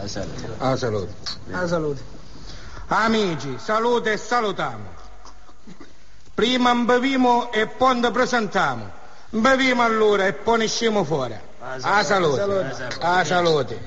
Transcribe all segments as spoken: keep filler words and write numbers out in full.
A salute. A salute. A salute. Amici, salute e salutiamo. Prima bevimo e poi ne presentiamo. Beviamo allora e poi ne usciamo fuori. A salute. A salute.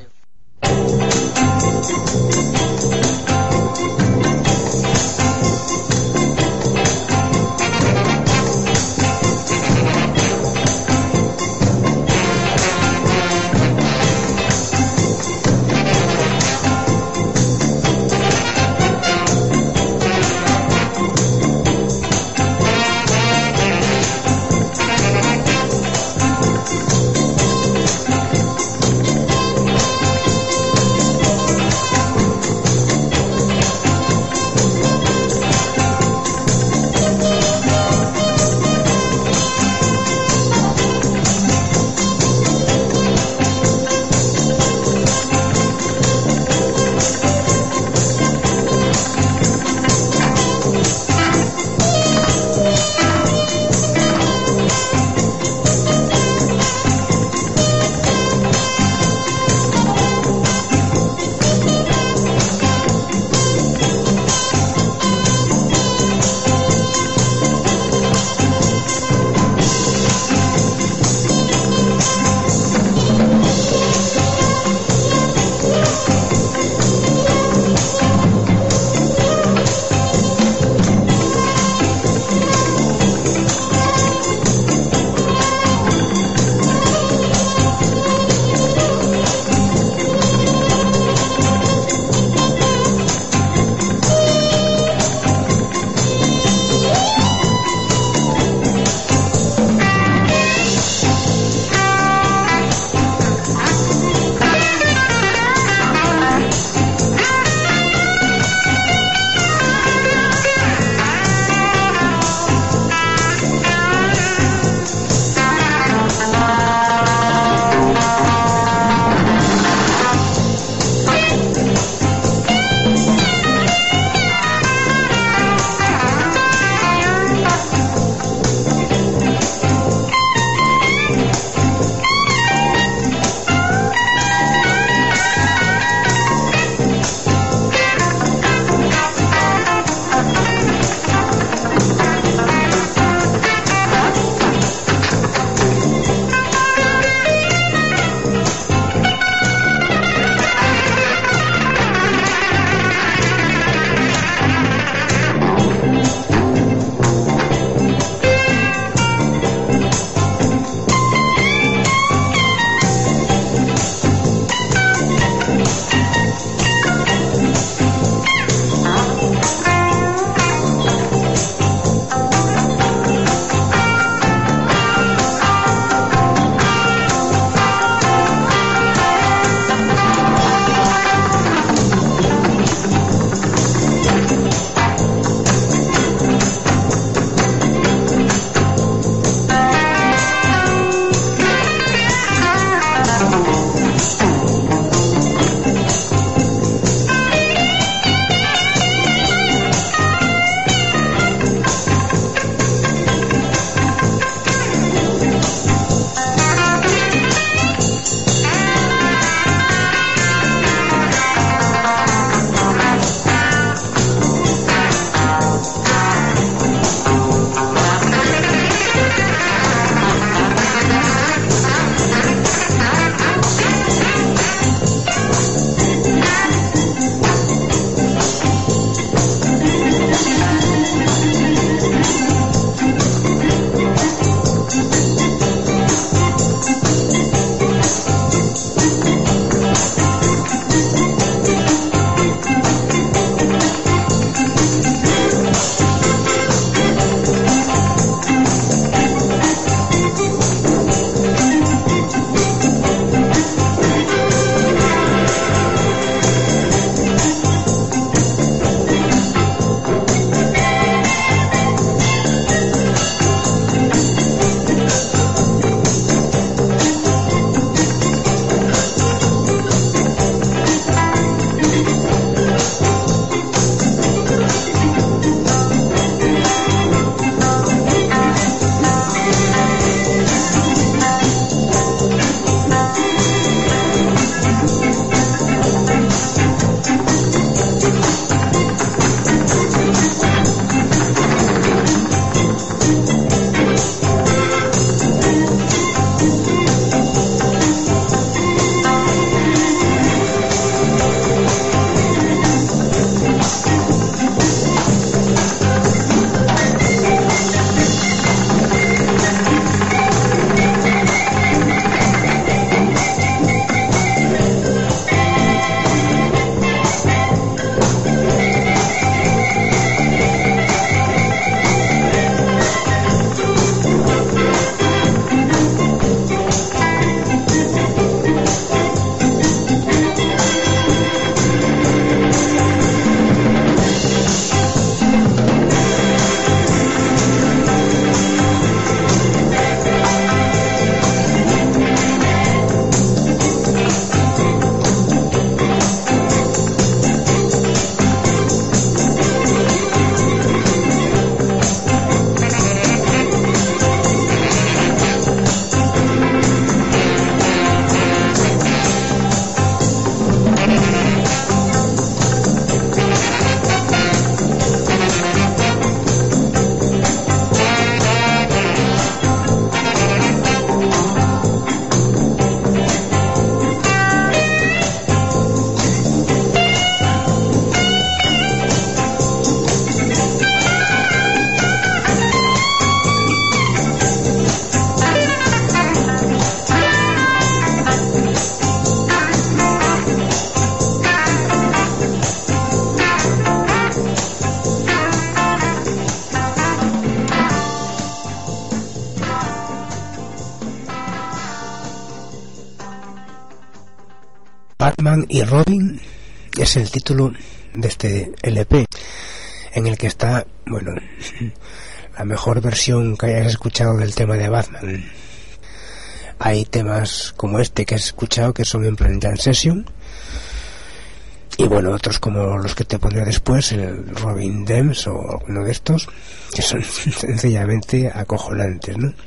Batman y Robin es el título de este L P, en el que está, bueno, la mejor versión que hayas escuchado del tema de Batman. Hay temas como este que has escuchado que son en plan jam session, y bueno, otros como los que te pondré después, el Robin Dems o alguno de estos, que son sencillamente acojonantes, ¿no?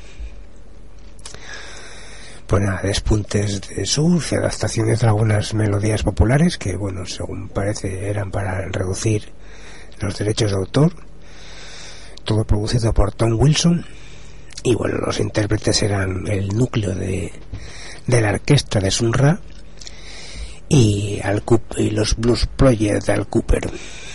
Pues nada, despuntes de surf y adaptaciones de algunas melodías populares que, bueno, según parece eran para reducir los derechos de autor. Todo producido por Tom Wilson. Y bueno, los intérpretes eran el núcleo de, de la orquesta de Sun Ra y, Al Cooper, y los Blues Project de Al Cooper.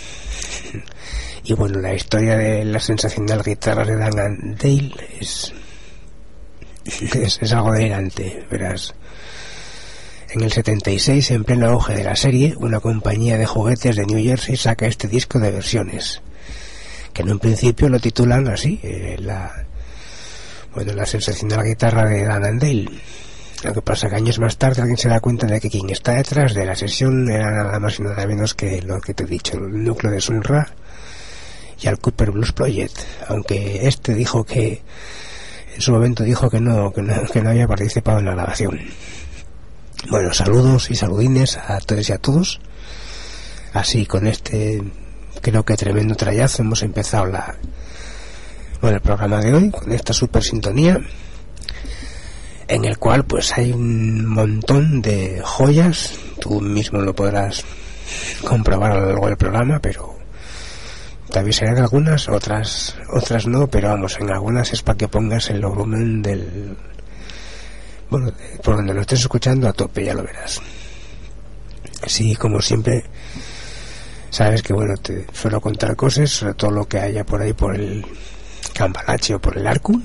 Y bueno, la historia de la sensacional guitarra de Dan and Dale es... Es, es algo delirante, verás. En el setenta y seis, en pleno auge de la serie, una compañía de juguetes de New Jersey saca este disco de versiones, que en un principio lo titulan así, eh, la bueno, la sensacional guitarra de Dan and Dale. Lo que pasa que años más tarde alguien se da cuenta de que quien está detrás de la sesión era nada más y nada menos que lo que te he dicho, el núcleo de Sun Ra y Al Cooper Blues Project, aunque este dijo que en su momento dijo que no, que no, que no había participado en la grabación. Bueno, saludos y saludines a todos y a todos. Así, con este, creo que tremendo trayazo, hemos empezado la, bueno, el programa de hoy, con esta super sintonía, en el cual pues hay un montón de joyas. Tú mismo lo podrás comprobar a lo largo del programa, pero te avisaré de algunas, otras otras no, pero vamos, en algunas es para que pongas el volumen del, bueno, de, por donde lo estés escuchando a tope, ya lo verás. Así como siempre, sabes que bueno, te suelo contar cosas sobre todo lo que haya por ahí por el Cambalache o por el Arcu.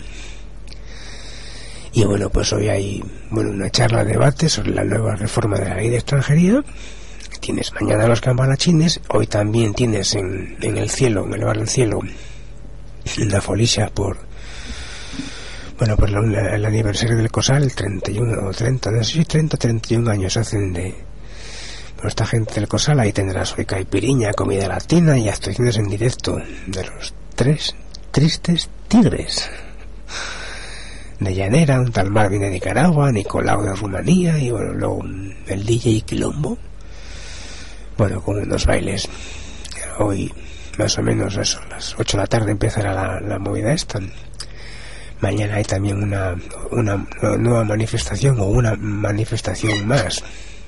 Y bueno, pues hoy hay, bueno, una charla de debate sobre la nueva reforma de la ley de extranjería. Tienes mañana los campanachines, hoy también tienes en, en el cielo, en el bar del cielo, una folicia por, bueno, por la, el aniversario del Cosal, el treinta y uno o treinta, no sé si treinta o treinta y un años hacen de, bueno, esta gente del Cosal. Ahí tendrás hoy caipiriña, comida latina y actuaciones en directo de los tres tristes tigres de Llanera, un tal Marvin de Nicaragua, Nicolau de Rumanía y bueno, luego el D J Quilombo. Bueno, con unos bailes. Hoy, más o menos eso, a las ocho de la tarde empezará la, la movida esta. Mañana hay también una, una nueva manifestación o una manifestación más.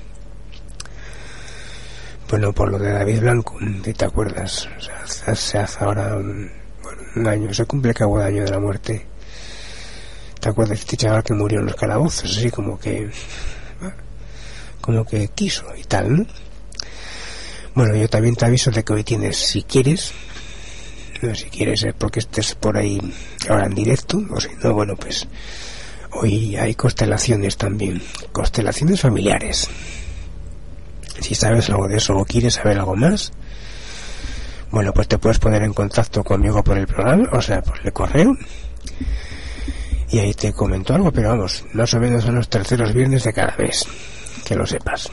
Bueno, por lo de David Blanco, si te acuerdas, o sea, hace, se hace ahora un, bueno, un año, se cumple cabo de año de la muerte. ¿Te acuerdas de este chaval que murió en los calabozos? Así como que, como que quiso y tal, ¿no? Bueno, yo también te aviso de que hoy tienes, si quieres, no si quieres es porque estés por ahí ahora en directo, o si no, bueno, pues hoy hay constelaciones también, constelaciones familiares. Si sabes algo de eso o quieres saber algo más, bueno, pues te puedes poner en contacto conmigo por el programa, o sea, por el correo, y ahí te comento algo, pero vamos, más o menos son los terceros viernes de cada mes, que lo sepas.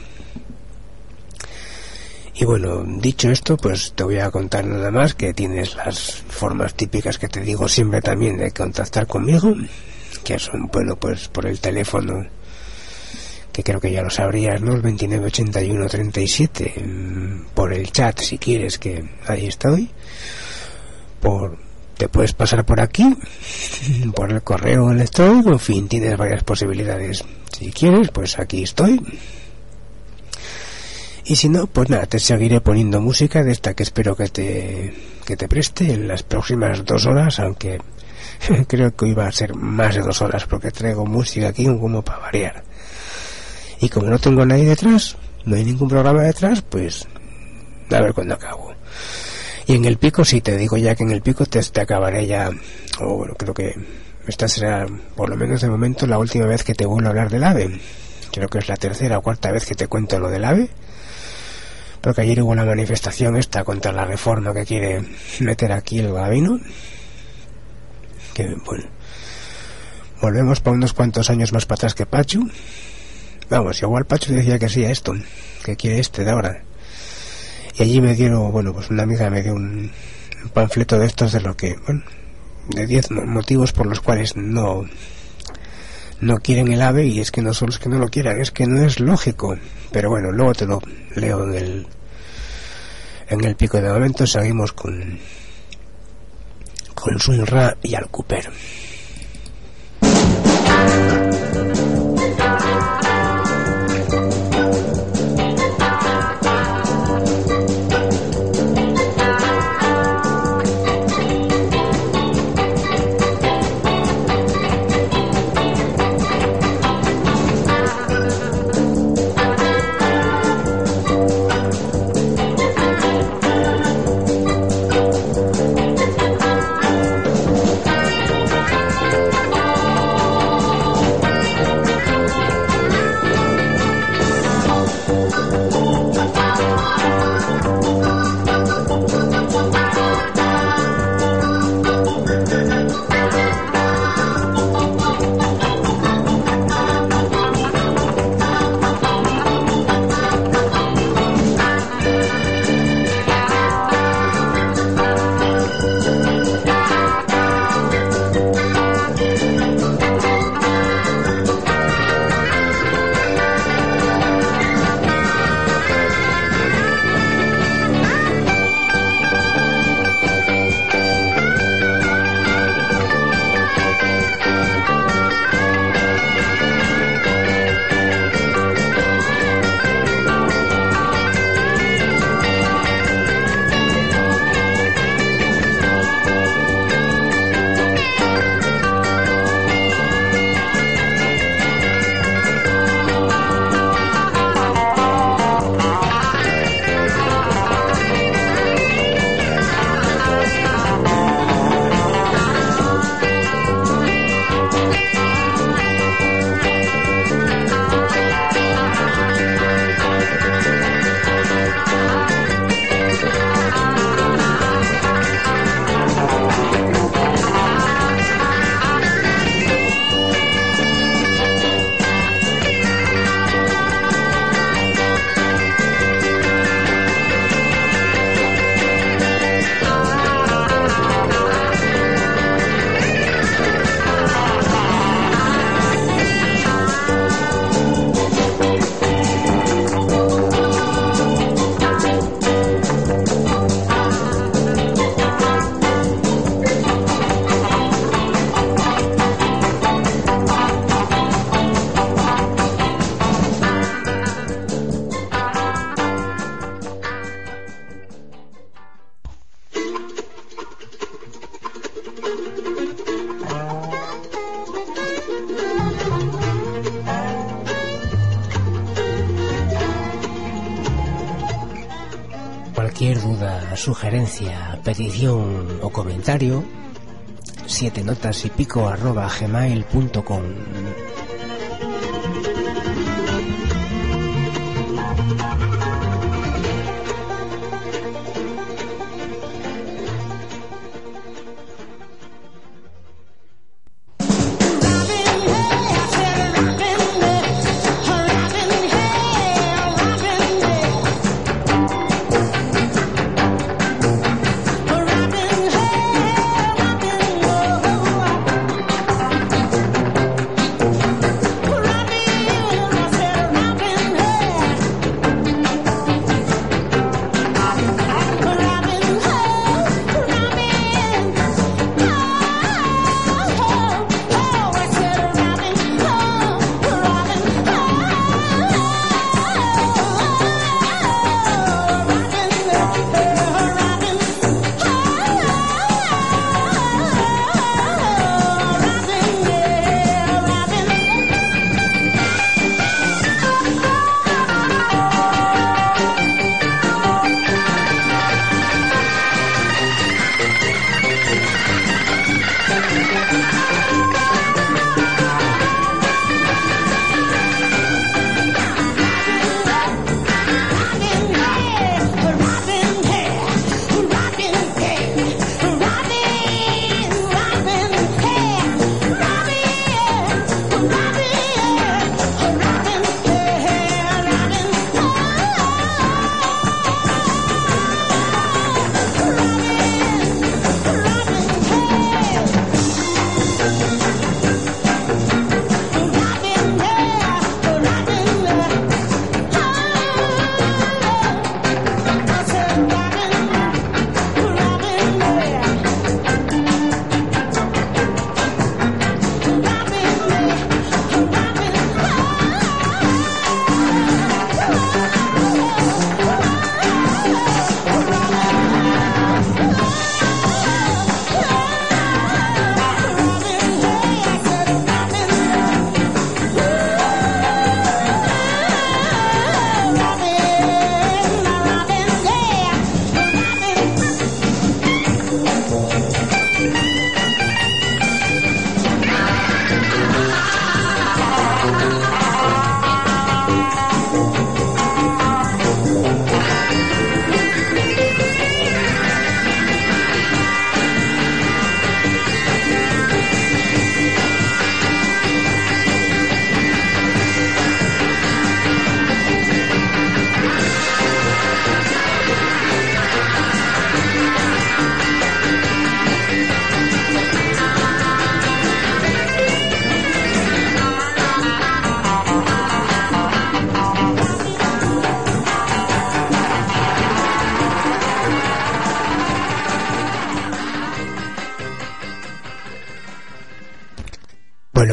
Y bueno, dicho esto, pues te voy a contar nada más que tienes las formas típicas que te digo siempre también de contactar conmigo, que son, bueno, pues por el teléfono, que creo que ya lo sabrías, ¿no? El veintinueve ochenta y uno treinta y siete, por el chat si quieres, que ahí estoy, por, te puedes pasar por aquí, por el correo electrónico, en fin, tienes varias posibilidades. Si quieres, pues aquí estoy. Y si no, pues nada, te seguiré poniendo música de esta que espero que te que te preste en las próximas dos horas, aunque creo que hoy va a ser más de dos horas porque traigo música aquí como para variar. Y como no tengo nadie detrás, no hay ningún programa detrás, pues a ver cuándo acabo. Y en el pico, sí, te digo ya que en el pico te, te acabaré ya, o bueno, creo que esta será, por lo menos de momento, la última vez que te vuelvo a hablar del AVE. Creo que es la tercera o cuarta vez que te cuento lo del AVE. Porque ayer hubo una manifestación esta contra la reforma que quiere meter aquí el Gabino. Que bueno, volvemos para unos cuantos años más para atrás que Pachu. Vamos, igual Pacho decía que sí a esto, que quiere este de ahora. Y allí me dieron, bueno, pues una amiga me dio un, un panfleto de estos de lo que, bueno, de diez motivos por los cuales no no quieren el AVE, y es que no son los que no lo quieran, es que no es lógico. Pero bueno, luego te lo leo en el en el pico. De momento seguimos con con Sun Ra y Al Cooper. Cualquier duda, sugerencia, petición o comentario, siete notas y pico arroba gmail punto com.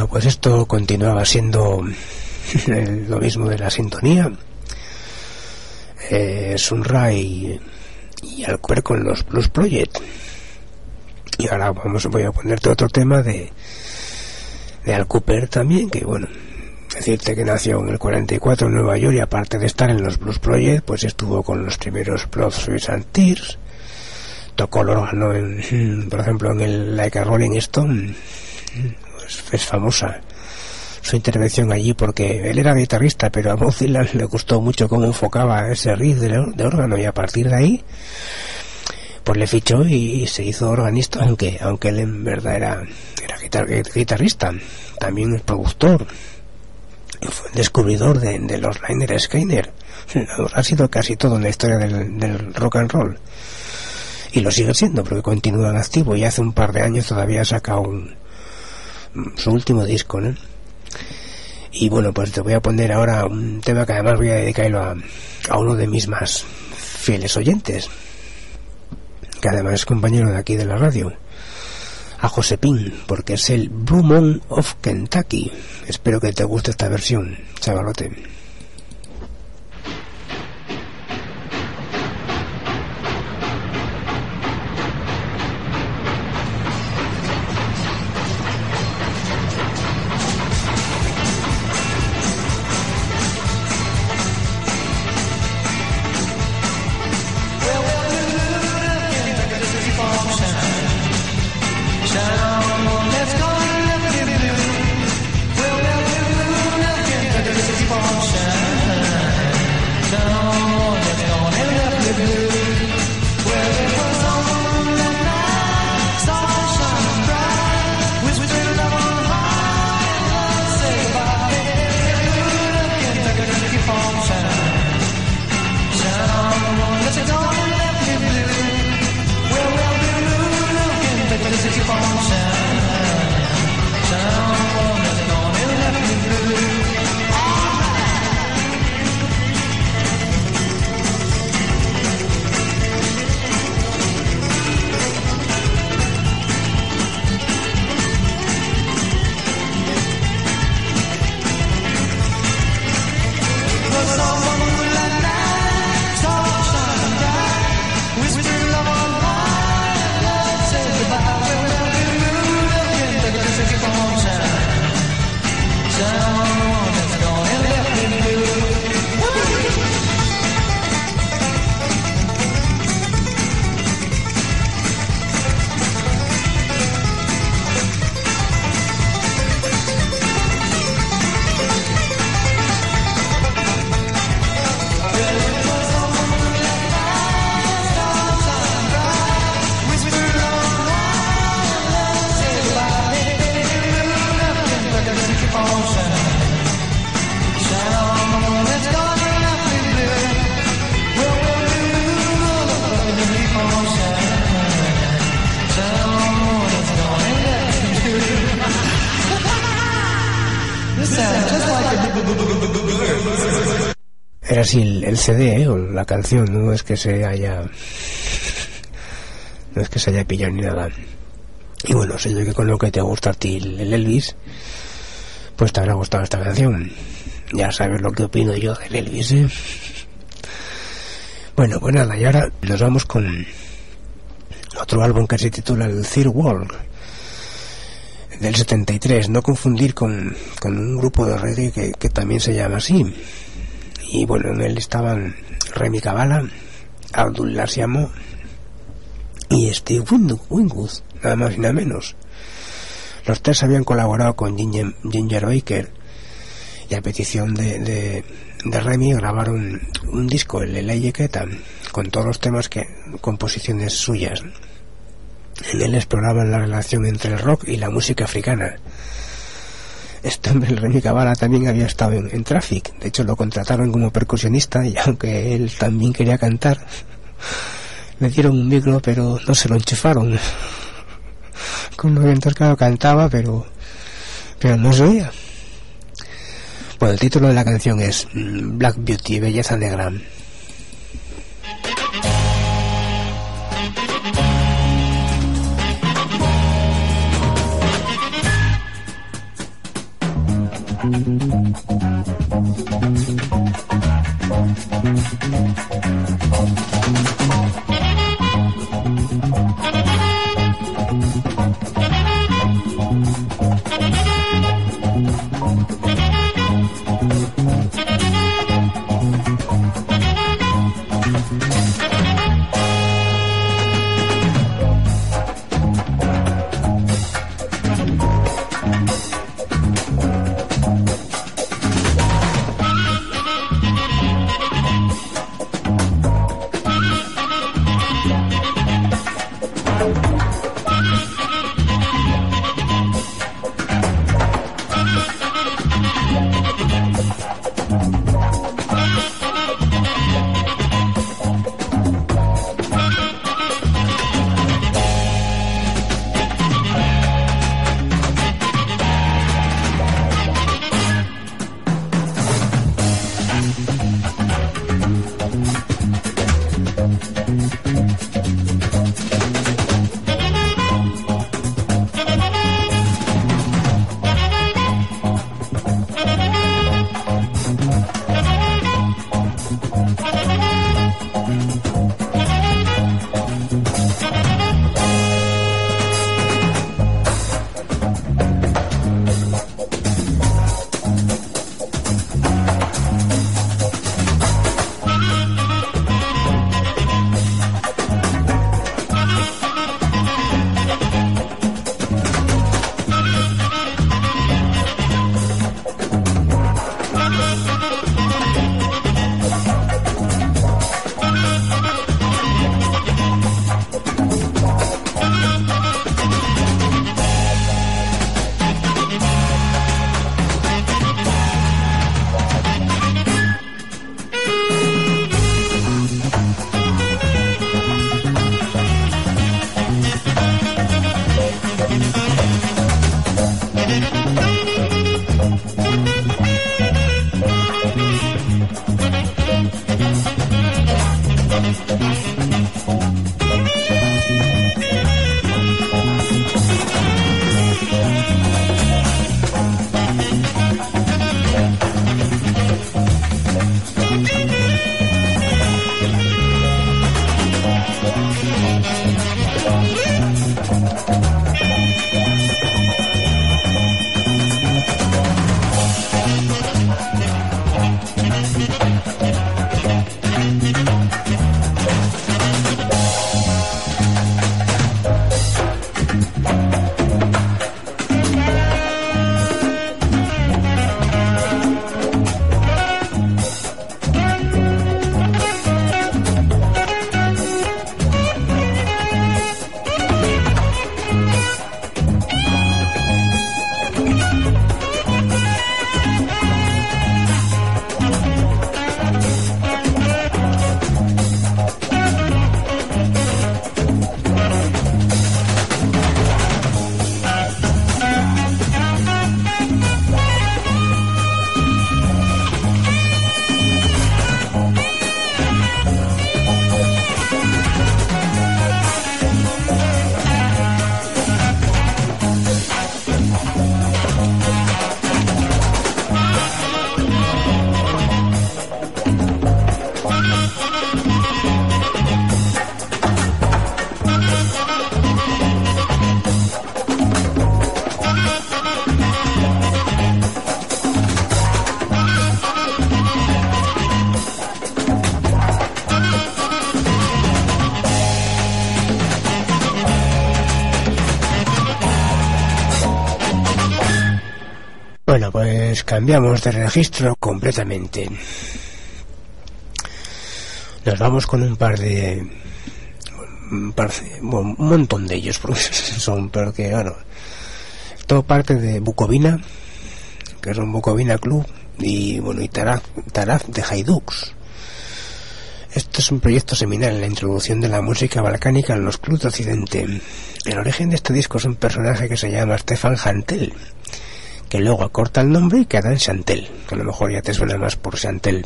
pues esto continuaba siendo lo mismo de la sintonía. eh, Sun Ra y, y Al Cooper con los Blues Project. Y ahora vamos, voy a ponerte otro tema de de Al Cooper también, que bueno, decirte que nació en el cuarenta y cuatro en Nueva York, y aparte de estar en los Blues Project, pues estuvo con los primeros Blood, Sweat and Tears, tocó el órgano en, por ejemplo, en el Like a Rolling Stone. Pues es famosa su intervención allí, porque él era guitarrista, pero a Bob Dylan le gustó mucho cómo enfocaba ese riff de, de órgano, y a partir de ahí pues le fichó y se hizo organista, aunque aunque él en verdad era, era guitar, guitarrista, también es productor, fue el descubridor de, de los Lynyrd Skynyrd. Ha sido casi todo en la historia del, del rock and roll, y lo sigue siendo porque continúa en activo, y hace un par de años todavía ha sacado un, su último disco, ¿no? Y bueno, pues te voy a poner ahora un tema que además voy a dedicarlo a, a uno de mis más fieles oyentes, que además es compañero de aquí de la radio, a Josepín, porque es el Blue Moon of Kentucky. Espero que te guste esta versión, chavalote. Era así el, el C D, ¿eh? O la canción, no es que se haya no es que se haya pillado ni nada. Y bueno, sé yo que con lo que te gusta a ti el Elvis, pues te habrá gustado esta canción. Ya sabes lo que opino yo del Elvis, ¿eh? Bueno, pues nada, y ahora nos vamos con otro álbum que se titula el Third World, del setenta y tres, no confundir con, con un grupo de reggae que, que también se llama así. Y bueno, en él estaban Remy Kabbalah, Abdul Lasiamo y Steve Winwood, nada más y nada menos. Los tres habían colaborado con Ginger, Ginger Baker, y a petición de, de, de Remy grabaron un disco, el Leye Keta, con todos los temas que composiciones suyas. En él exploraban la relación entre el rock y la música africana. Este hombre, el Remy Kabbalah, también había estado en, en Traffic. De hecho, lo contrataron como percusionista, y aunque él también quería cantar, le dieron un micro, pero no se lo enchufaron. Con un evento, claro, cantaba, pero pero no se oía. Bueno, el título de la canción es Black Beauty, Belleza Negra. Bueno, pues cambiamos de registro completamente. Nos vamos con un par de... Un, par de, bueno, un montón de ellos, porque son, pero que, bueno, todo parte de Bukovina, que es un Bukovina Club, y bueno, y Taraf, Taraf de Haiduks. Este es un proyecto seminal en la introducción de la música balcánica en los clubs de Occidente. El origen de este disco es un personaje que se llama Stefan Chantel, que luego acorta el nombre y queda en Chantel, que a lo mejor ya te suena más por Chantel.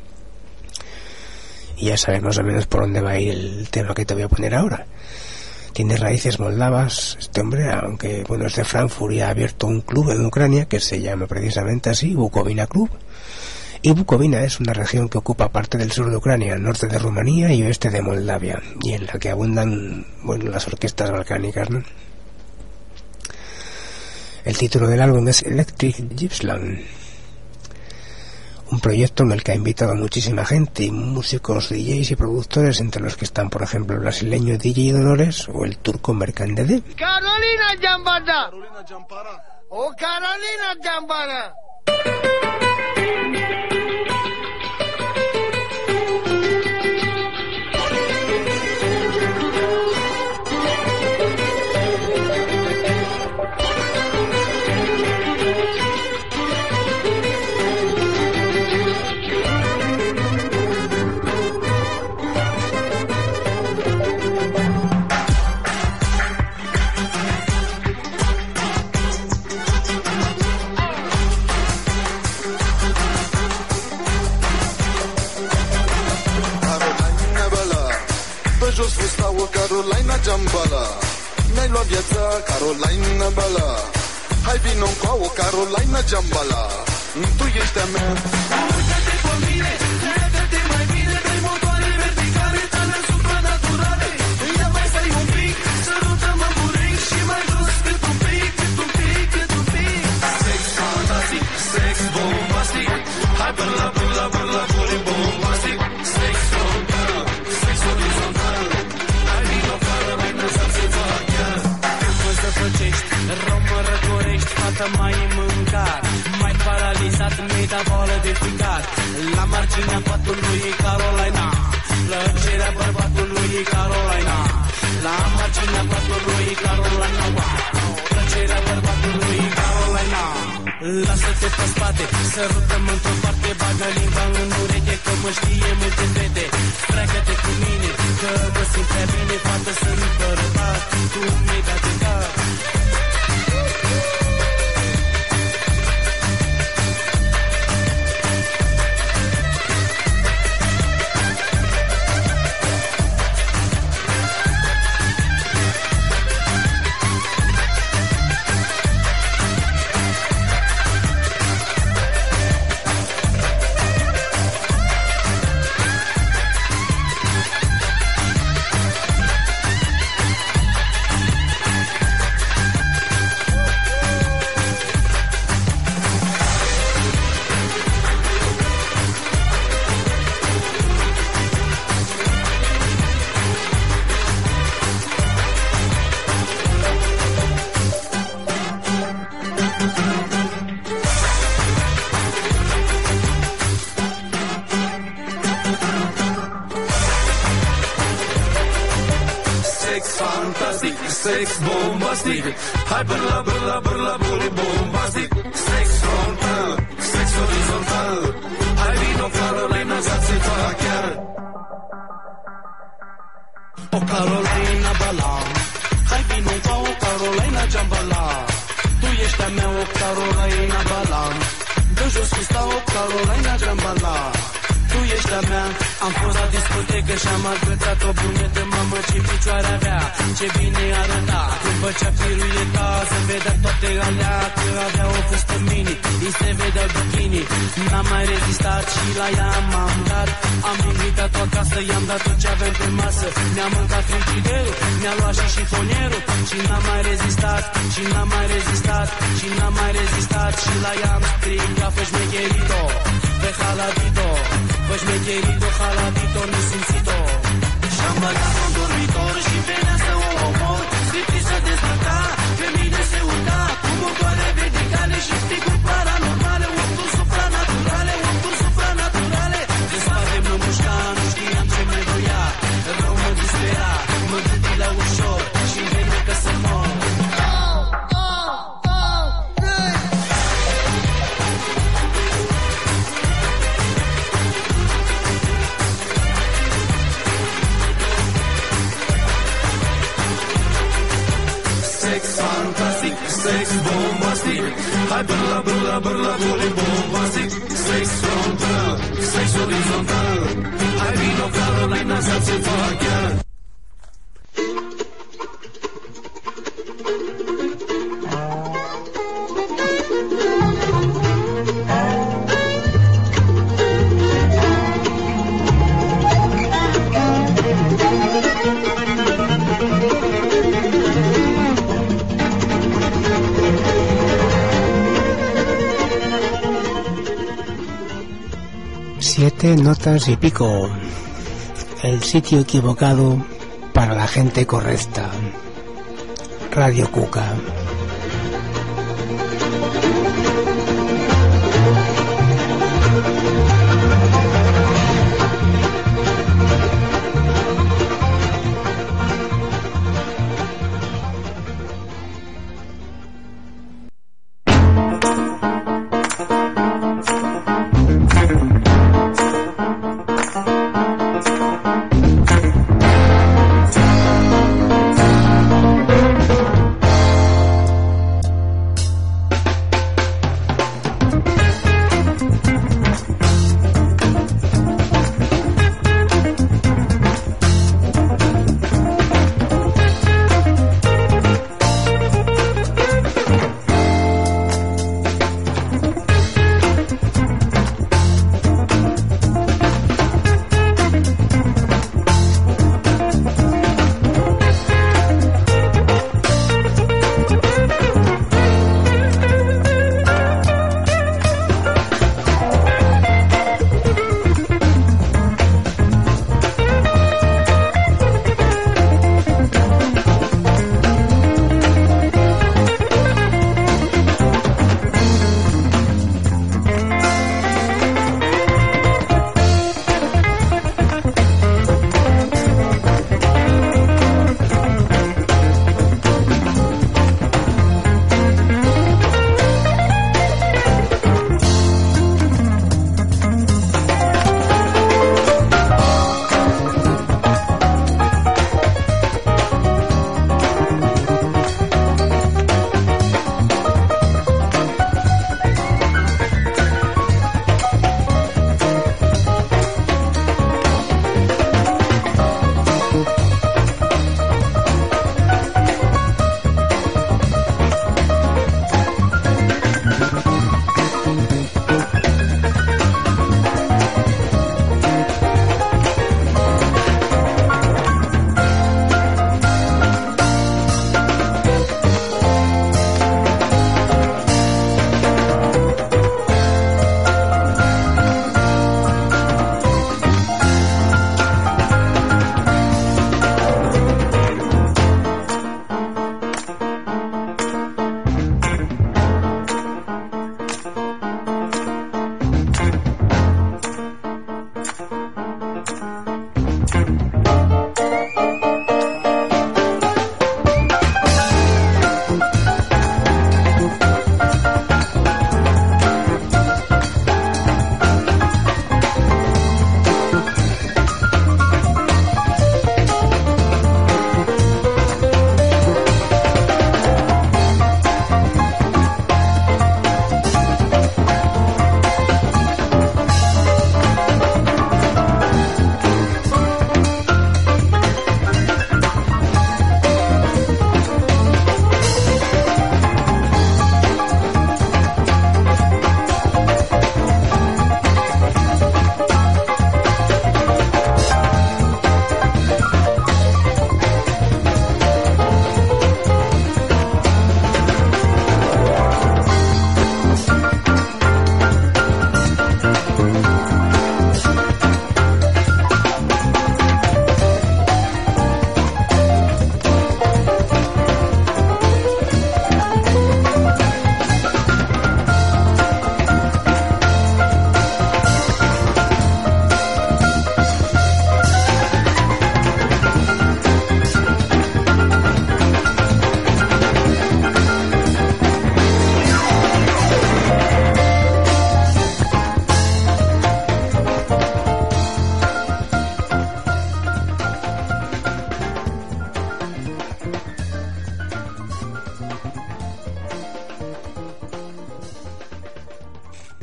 Y ya sabes más o menos por dónde va a ir el tema que te voy a poner ahora. Tiene raíces moldavas este hombre, aunque bueno, es de Frankfurt y ha abierto un club en Ucrania que se llama precisamente así, Bukovina Club. Y Bukovina es una región que ocupa parte del sur de Ucrania, norte de Rumanía y oeste de Moldavia, y en la que abundan, bueno, las orquestas balcánicas, ¿no? El título del álbum es Electric Gippsland, un proyecto en el que ha invitado a muchísima gente, músicos, D Js y productores, entre los que están, por ejemplo, el brasileño D J Dolores o el turco Mercandede. Carolina Jambara. Carolina Jambara. Oh, Carolina Jambara. jos fusta o Carolina Jambala. Mi-ai luat viața, Carolina Bala. Hai vino cu o Carolina Jambala. Tu ești a mea. Urcă-te pe mine, urcă-te mai bine. Dai motoare verticale, tale supranaturale. Ia mai stai un pic, sărută-mă buric. Și mai jos cât un pic, cât un pic, cât un pic. Sex fantastic, sex bombastic. Hai până la, până la, până la buri bombastic. Sex frontal, sex orizontal. Hai vino Carolina să-ți fac chiar. Când să făcești, rău mă răcorești. Fata mai e mâncat, mai paralizat, mi-ai dat boală de ficat. La marginea patului e Carolina, plăcerea bărbatului e Carolina. La marginea patului e Carolina, plăcerea bărbatului e Carolina. Lasă-te pe spate, sărută-mă într-o parte, bagă limba în ureche, că mă știe multe fete. Freacă-te cu mine, că mă simt prea bine, fată să-mi părătat, tu mi-ai dat de cap. Sex bombastic, hai bărla, bărla, bărla, buri bombastic. Sex frontal, sex orizontal. Hai vino Carolina să-ți fac chiar. O Carolina Bala, hai vino ca o Carolina Jambala. Tu ești a mea o Carolina Bala. Dă jos cu sta o Carolina Jambala. Tu ești a mea, am fost la discotecă și am agățat o brunetă, mamă ce picioare avea, ce bine arăta. Când făcea pirueta, se vedea toate alea, că avea o fustă mini, îi se vedea bikini. N-am mai rezistat și la ea m-am dat, am invitat-o acasă, i-am dat tot ce avem pe masă. Mi-a mâncat frigiderul, mi-a luat și șifonierul, și n-am mai rezistat, și n-am mai rezistat, și n-am mai rezistat. Și la ea am strigat, fă șmecherito, pe haladito, fă șmecherito, haladito, nesimțito. Și-am băgat un dormitor și venea să o omor. Scriptii să dezbrăca, pe mine se urca, cu motoare verticale și sticuri paranormale. Octuri supranaturale, octuri supranaturale. De spate mă mușca, nu știam ce mai voia. Rău mă dispera, mă gândi la ușor și-mi vine că să mor. Fantastic, sex bombastic. Hai bărla, bărla, bărla, buri bombastic. Sex frontal, sex orizontal. Hai vino Carolina să-ți fac chiar. Siete notas y pico. El sitio equivocado para la gente correcta. Radio Cuca.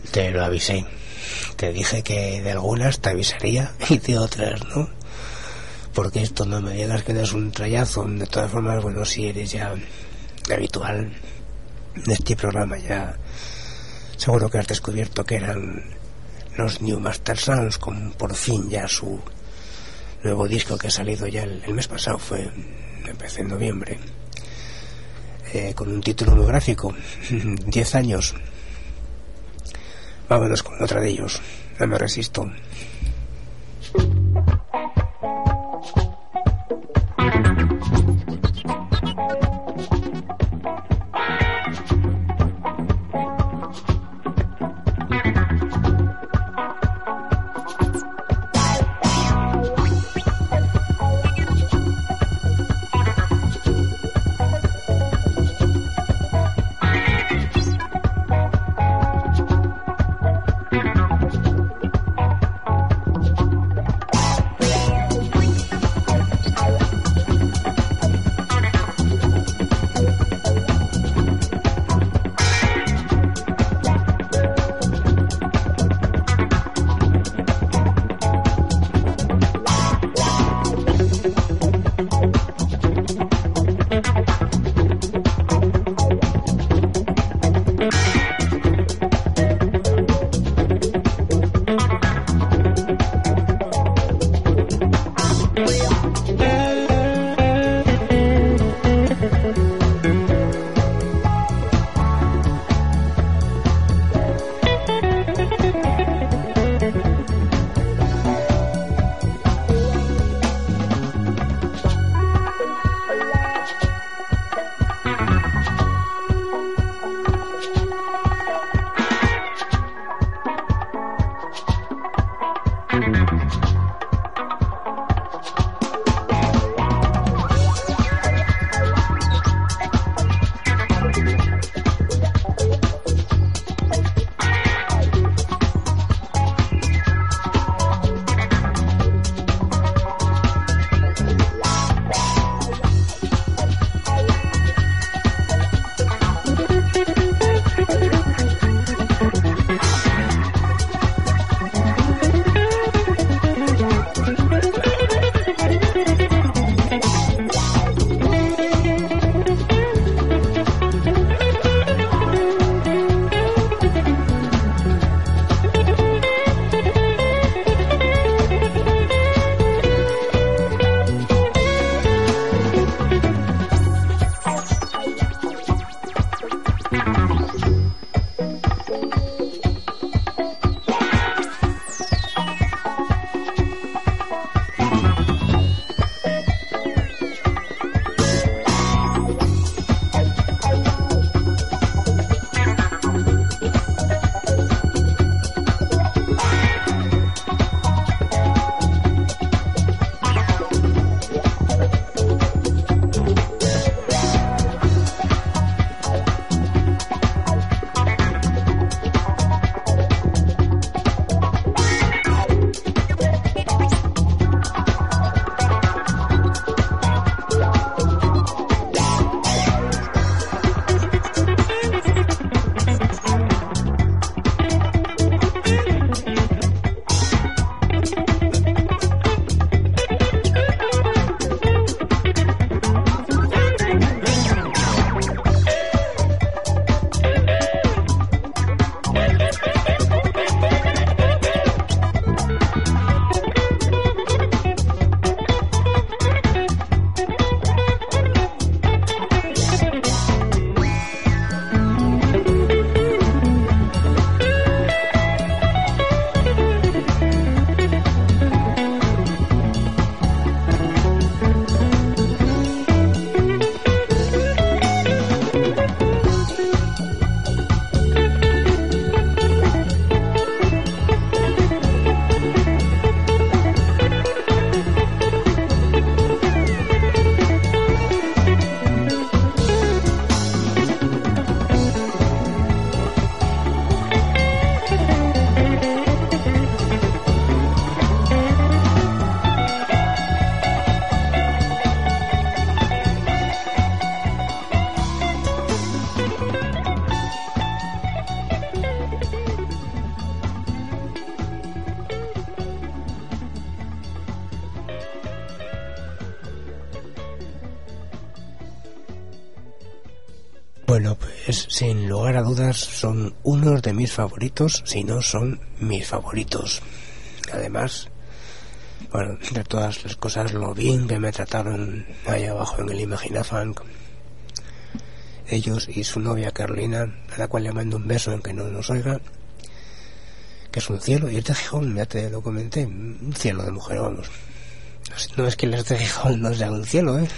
Te lo avisé. Te dije que de algunas te avisaría y de otras no. Porque esto no me digas que no es un trayazo. De todas formas, bueno, si eres ya habitual de este programa, ya seguro que has descubierto que eran los New Master Sounds, con por fin ya su nuevo disco que ha salido ya el, el mes pasado, fue empecé en noviembre, eh, con un título muy gráfico, diez años. Vámonos con otra de ellos, no me resisto. Bueno, pues sin lugar a dudas son unos de mis favoritos, si no son mis favoritos. Además, bueno, de todas las cosas, lo bien que me trataron allá abajo en el Imaginafunk, ellos y su novia Carolina, a la cual le mando un beso en que no nos oiga, que es un cielo, y es de Gijón, ya te lo comenté, un cielo de mujer, vamos. No es que les de Gijón no sea un cielo, ¿eh?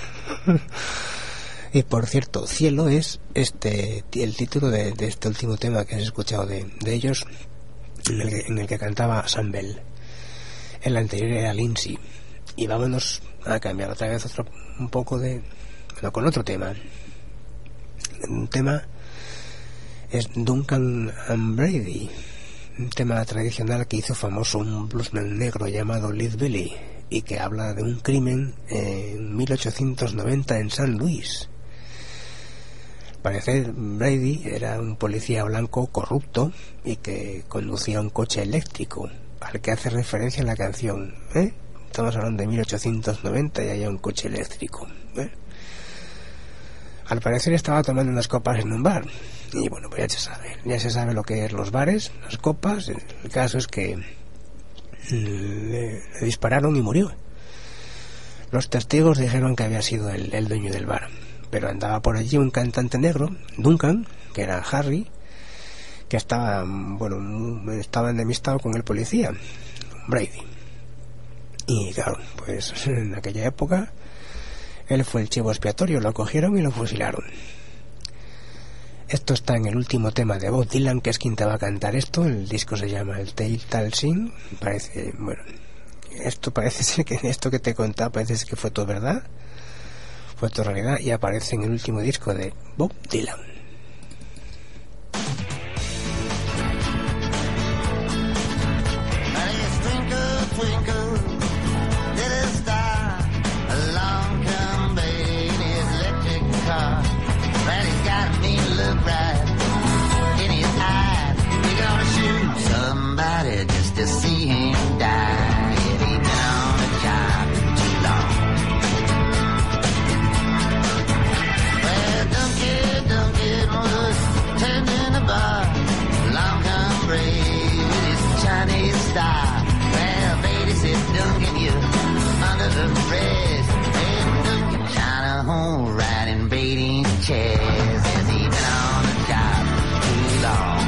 Y por cierto, Cielo es este el título de, de este último tema que has escuchado de, de ellos, en el, que, en el que cantaba Sam Bell. El anterior era Lindsay. Y vámonos a cambiar otra vez otro un poco de... Bueno, con otro tema. Un tema es Duncan and Brady, un tema tradicional que hizo famoso un bluesman negro llamado Lead Belly, y que habla de un crimen en mil ochocientos noventa en San Luis. Al parecer Brady era un policía blanco corrupto y que conducía un coche eléctrico, al que hace referencia la canción, ¿eh? Estamos hablando de mil ochocientos noventa y hay un coche eléctrico, ¿eh? Al parecer estaba tomando unas copas en un bar, y bueno, pues ya se sabe, ya se sabe lo que es los bares, las copas. El caso es que le, le dispararon y murió. Los testigos dijeron que había sido el, el dueño del bar, pero andaba por allí un cantante negro, Duncan, que era Harry, que estaba, bueno, estaba enemistado con el policía, Brady. Y claro, pues en aquella época él fue el chivo expiatorio, lo cogieron y lo fusilaron. Esto está en el último tema de Bob Dylan, que es quien te va a cantar esto. El disco se llama el Tale Tale Sing. Parece, bueno, esto parece ser que esto que te he contado parece ser que fue todo verdad, fue todo realidad, y aparece en el último disco de Bob Dylan. To see him die, if he'd been on the job too long. Well, Duncan, Duncan was tending the bar. Along come Brady with his Chinese style. Well, Brady said, Duncan, you under the breast. And Duncan China home right in Brady's chest. If he'd been on the job too long.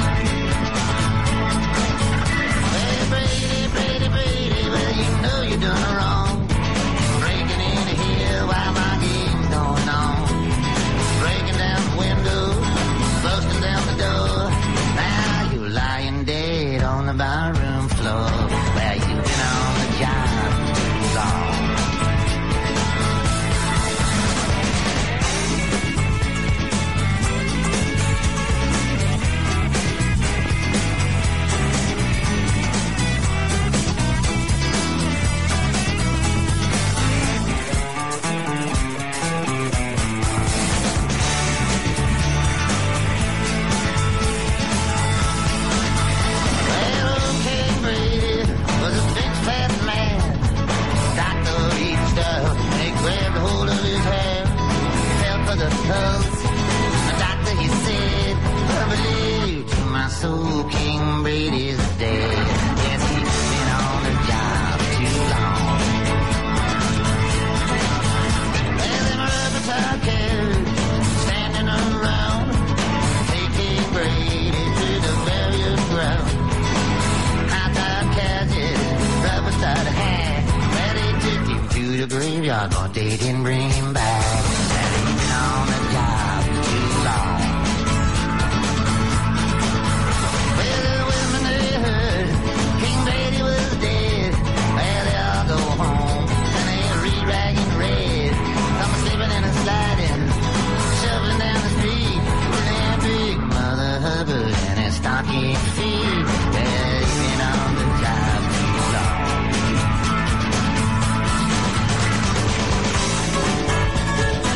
You're doing wrong, breaking in here while my game's going on, breaking down the window, busting down the door. Now you're lying dead on the barroom floor. Well, you've been on the job too long. So King Brady's dead. Yes, he's been on the job too long. Well, them rubber tire carriers standing around, taking Brady to the burial ground. High tire carriers, rubber tire hat. Well, they took him to the graveyard, but they didn't bring him back. Well, he's been on the job too long. Stocking feet, well, you've been on the job too long.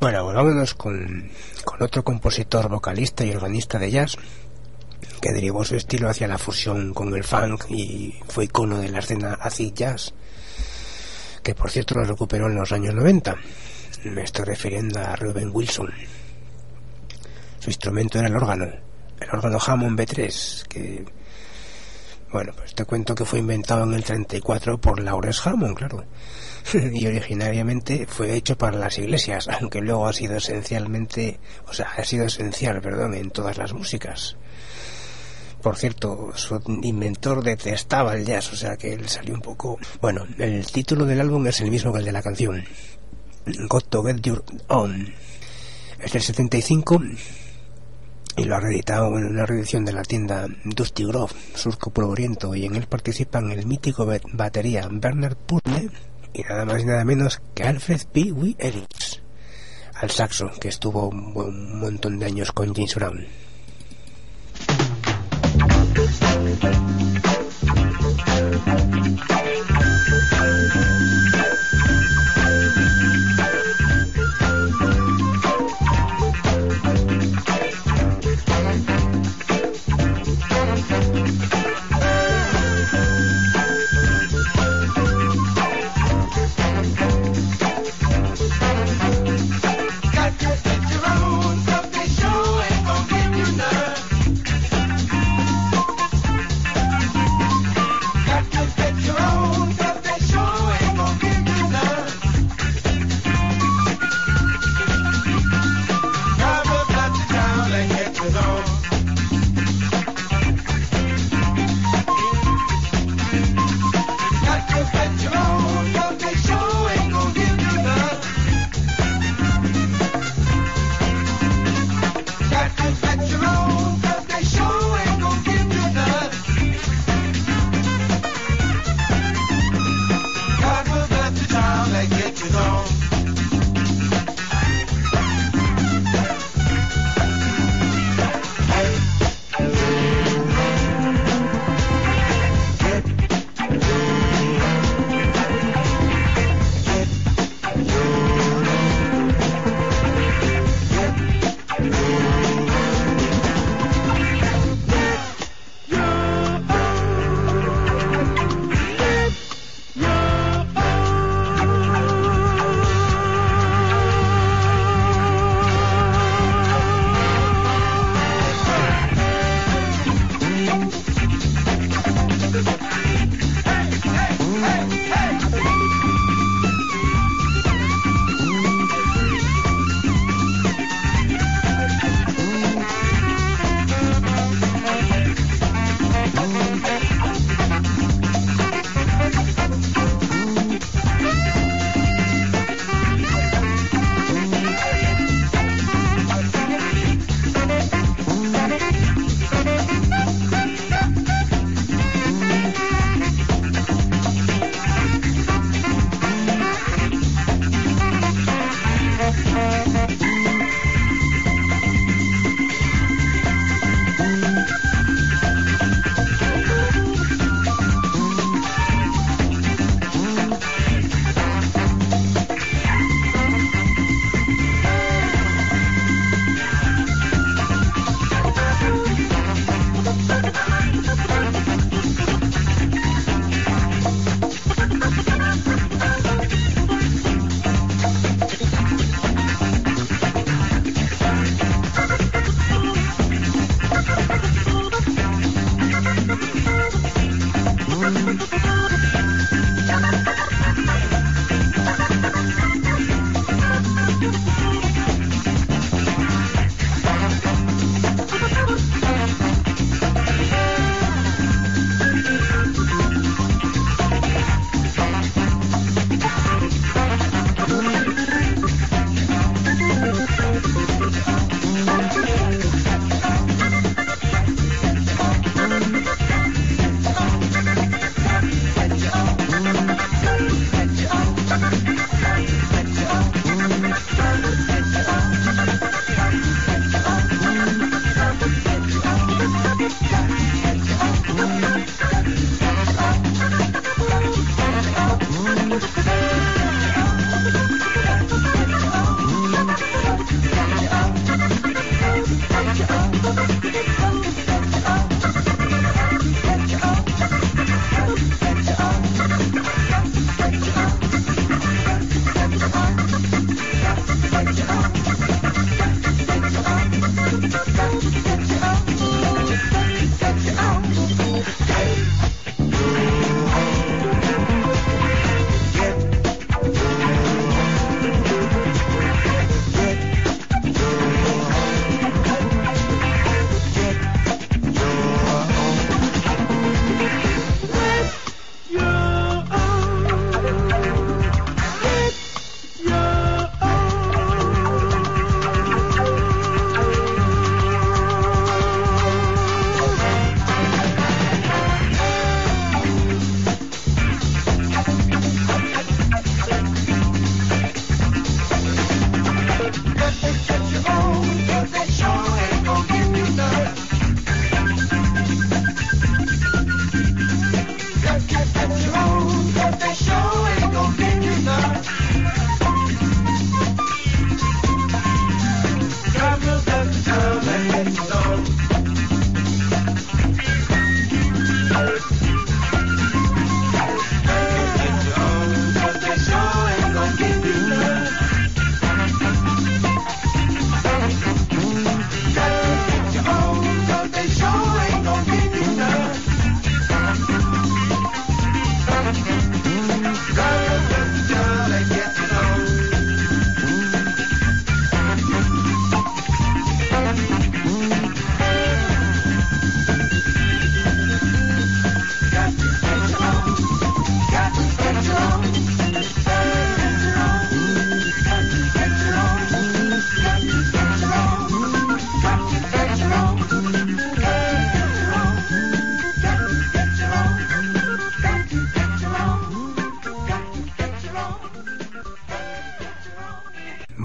Bueno, volvámonos con, con otro compositor, vocalista y organista de jazz que derivó su estilo hacia la fusión con el funk y fue icono de la escena acid jazz, que por cierto lo recuperó en los años noventa. Me estoy refiriendo a Reuben Wilson. Su instrumento era el órgano, el órgano Hammond B tres, que, bueno, pues te cuento que fue inventado en el treinta y cuatro por Lawrence Hammond, claro, y originariamente fue hecho para las iglesias, aunque luego ha sido esencialmente, o sea, ha sido esencial, perdón, en todas las músicas. Por cierto, su inventor detestaba el jazz, o sea que él salió un poco... Bueno, el título del álbum es el mismo que el de la canción, Got to Get You On. Es del setenta y cinco y lo ha reeditado en una reedición de la tienda Dusty Grove, Surco Polvoriento, y en él participan el mítico batería Bernard Putney y nada más y nada menos que Alfred P. W. Ellis al saxo, que estuvo un, un montón de años con James Brown. Thank you.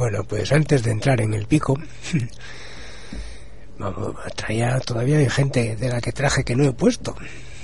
Bueno, pues antes de entrar en el pico, vamos, traía, todavía hay gente de la que traje que no he puesto,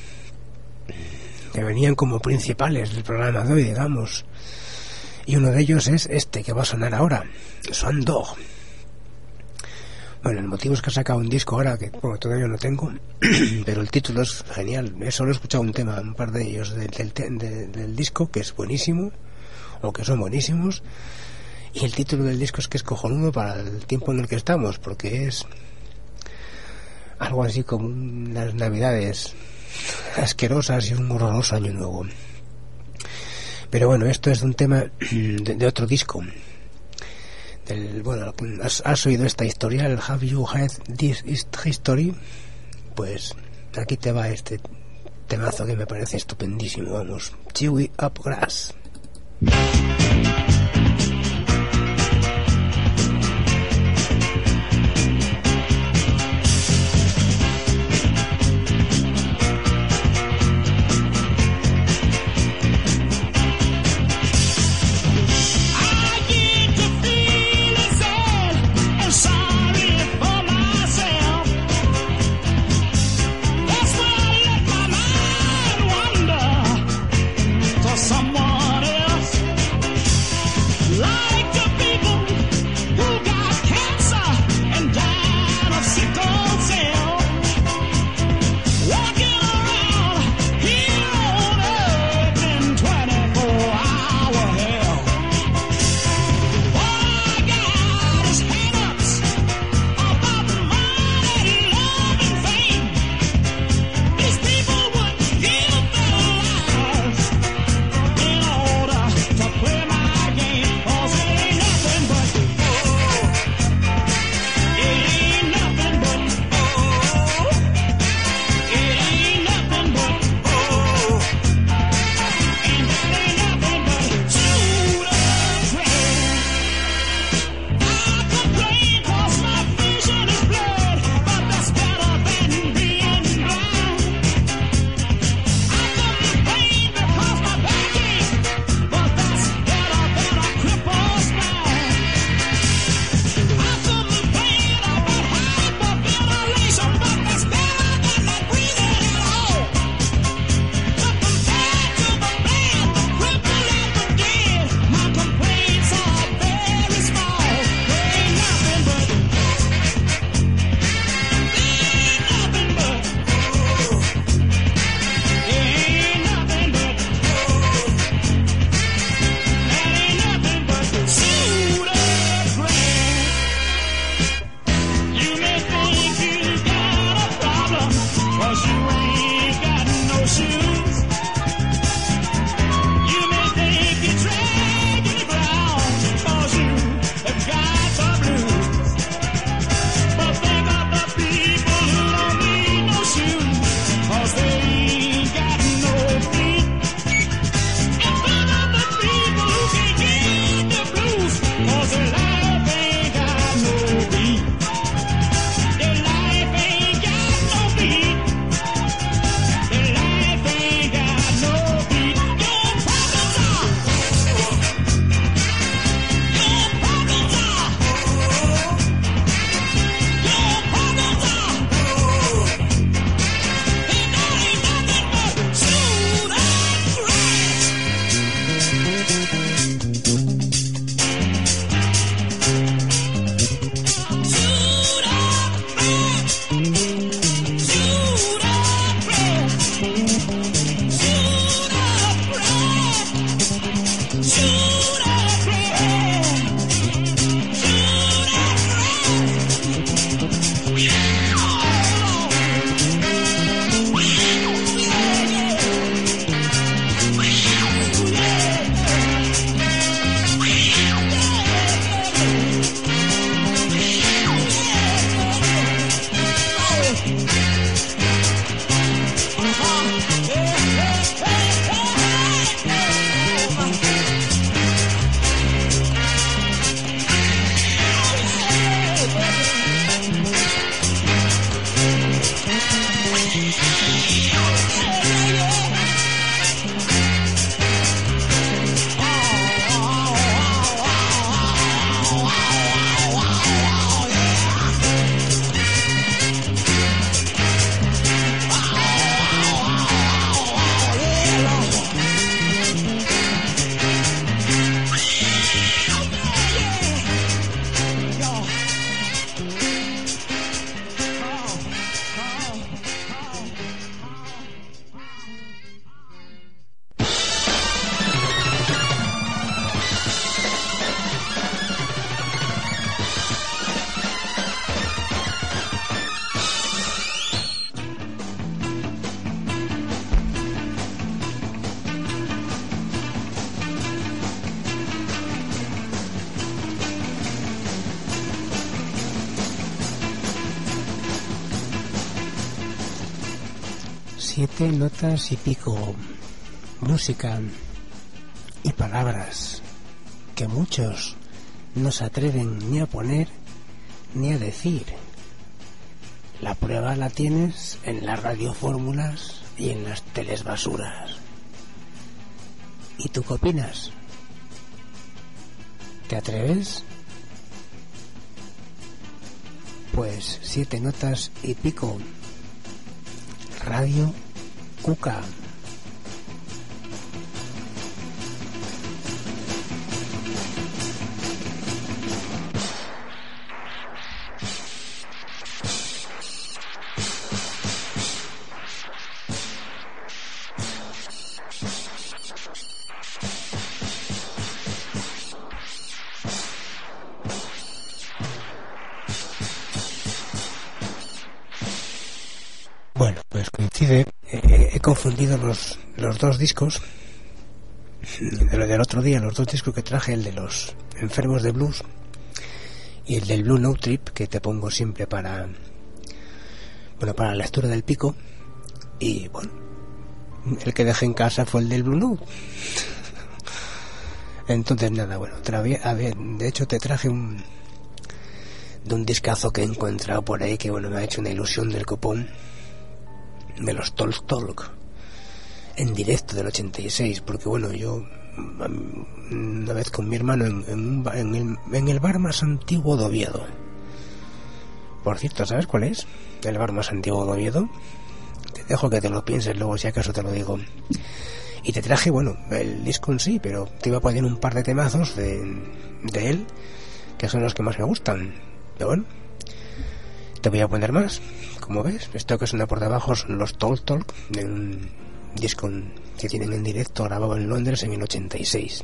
que venían como principales del programa de hoy, digamos. Y uno de ellos es este que va a sonar ahora, Swan Dog. Bueno, el motivo es que ha sacado un disco ahora que bueno, todavía no tengo, pero el título es genial. He solo escuchado un tema, un par de ellos del, del, del, del disco, que es buenísimo, o que son buenísimos. Y el título del disco es que es cojonudo para el tiempo en el que estamos, porque es algo así como unas navidades asquerosas y un horroroso año nuevo. Pero bueno, esto es de un tema de, de otro disco. Del, bueno, ¿has, ¿has oído esta historia? El Have You Heard This History? Pues aquí te va este temazo que me parece estupendísimo. Vamos, Chewy Up Grass. Someone else Siete notas y pico, música y palabras que muchos no se atreven ni a poner ni a decir. La prueba la tienes en las radiofórmulas y en las teles basuras. ¿Y tú qué opinas? ¿Te atreves? Pues siete notas y pico. Radio Cuca. Bueno, pues coincide, eh, he confundido los, los dos discos de lo del otro día, los dos discos que traje, el de los enfermos de blues y el del Blue Note Trip, que te pongo siempre para, bueno, para la lectura del pico. Y bueno, el que dejé en casa fue el del Blue Note. Entonces nada, bueno, tra- a ver, de hecho te traje un de un discazo que he encontrado por ahí, que bueno, me ha hecho una ilusión del copón, de los Talk Talk en directo del ochenta y seis, porque bueno, yo una vez con mi hermano en, en, en, el, en el bar más antiguo de Oviedo. Por cierto, ¿sabes cuál es el bar más antiguo de Oviedo? Te dejo que te lo pienses, luego si acaso te lo digo. Y te traje, bueno, el disco en sí, pero te iba a poner un par de temazos de, de él, que son los que más me gustan. Pero bueno, te voy a poner más. Como ves, esto que suena por debajo son los Talk Talk, de un disco que tienen en directo grabado en Londres en el ochenta y seis.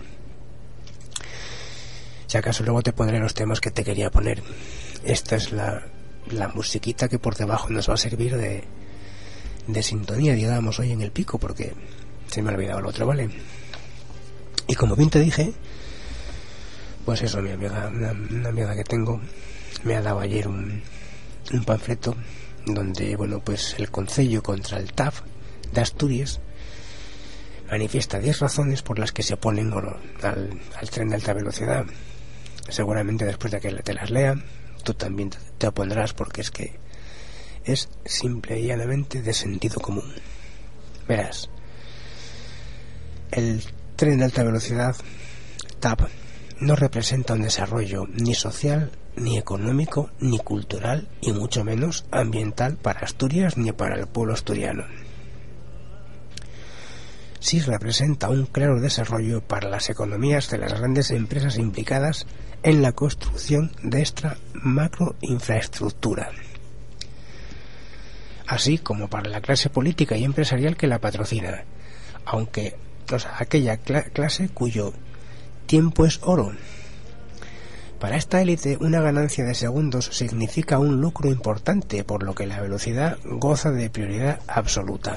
Si acaso luego te pondré los temas que te quería poner. Esta es la, la musiquita que por debajo nos va a servir de, de sintonía, digamos, hoy en el pico, porque se me ha olvidado el otro, ¿vale? Y como bien te dije, pues eso, mi amiga, una, una amiga que tengo, me ha dado ayer un, un panfleto donde, bueno, pues el Concello contra el T A F de Asturias manifiesta diez razones por las que se oponen al, al tren de alta velocidad. Seguramente después de que te las lea, tú también te, te opondrás, porque es que es simple y llanamente de sentido común. Verás, el tren de alta velocidad, T A P, no representa un desarrollo ni social, ni económico, ni cultural, y mucho menos ambiental para Asturias ni para el pueblo asturiano. Sí representa un claro desarrollo para las economías de las grandes empresas implicadas en la construcción de esta macroinfraestructura, así como para la clase política y empresarial que la patrocina, aunque, o sea, aquella cl- clase cuyo tiempo es oro. Para esta élite, una ganancia de segundos significa un lucro importante, por lo que la velocidad goza de prioridad absoluta.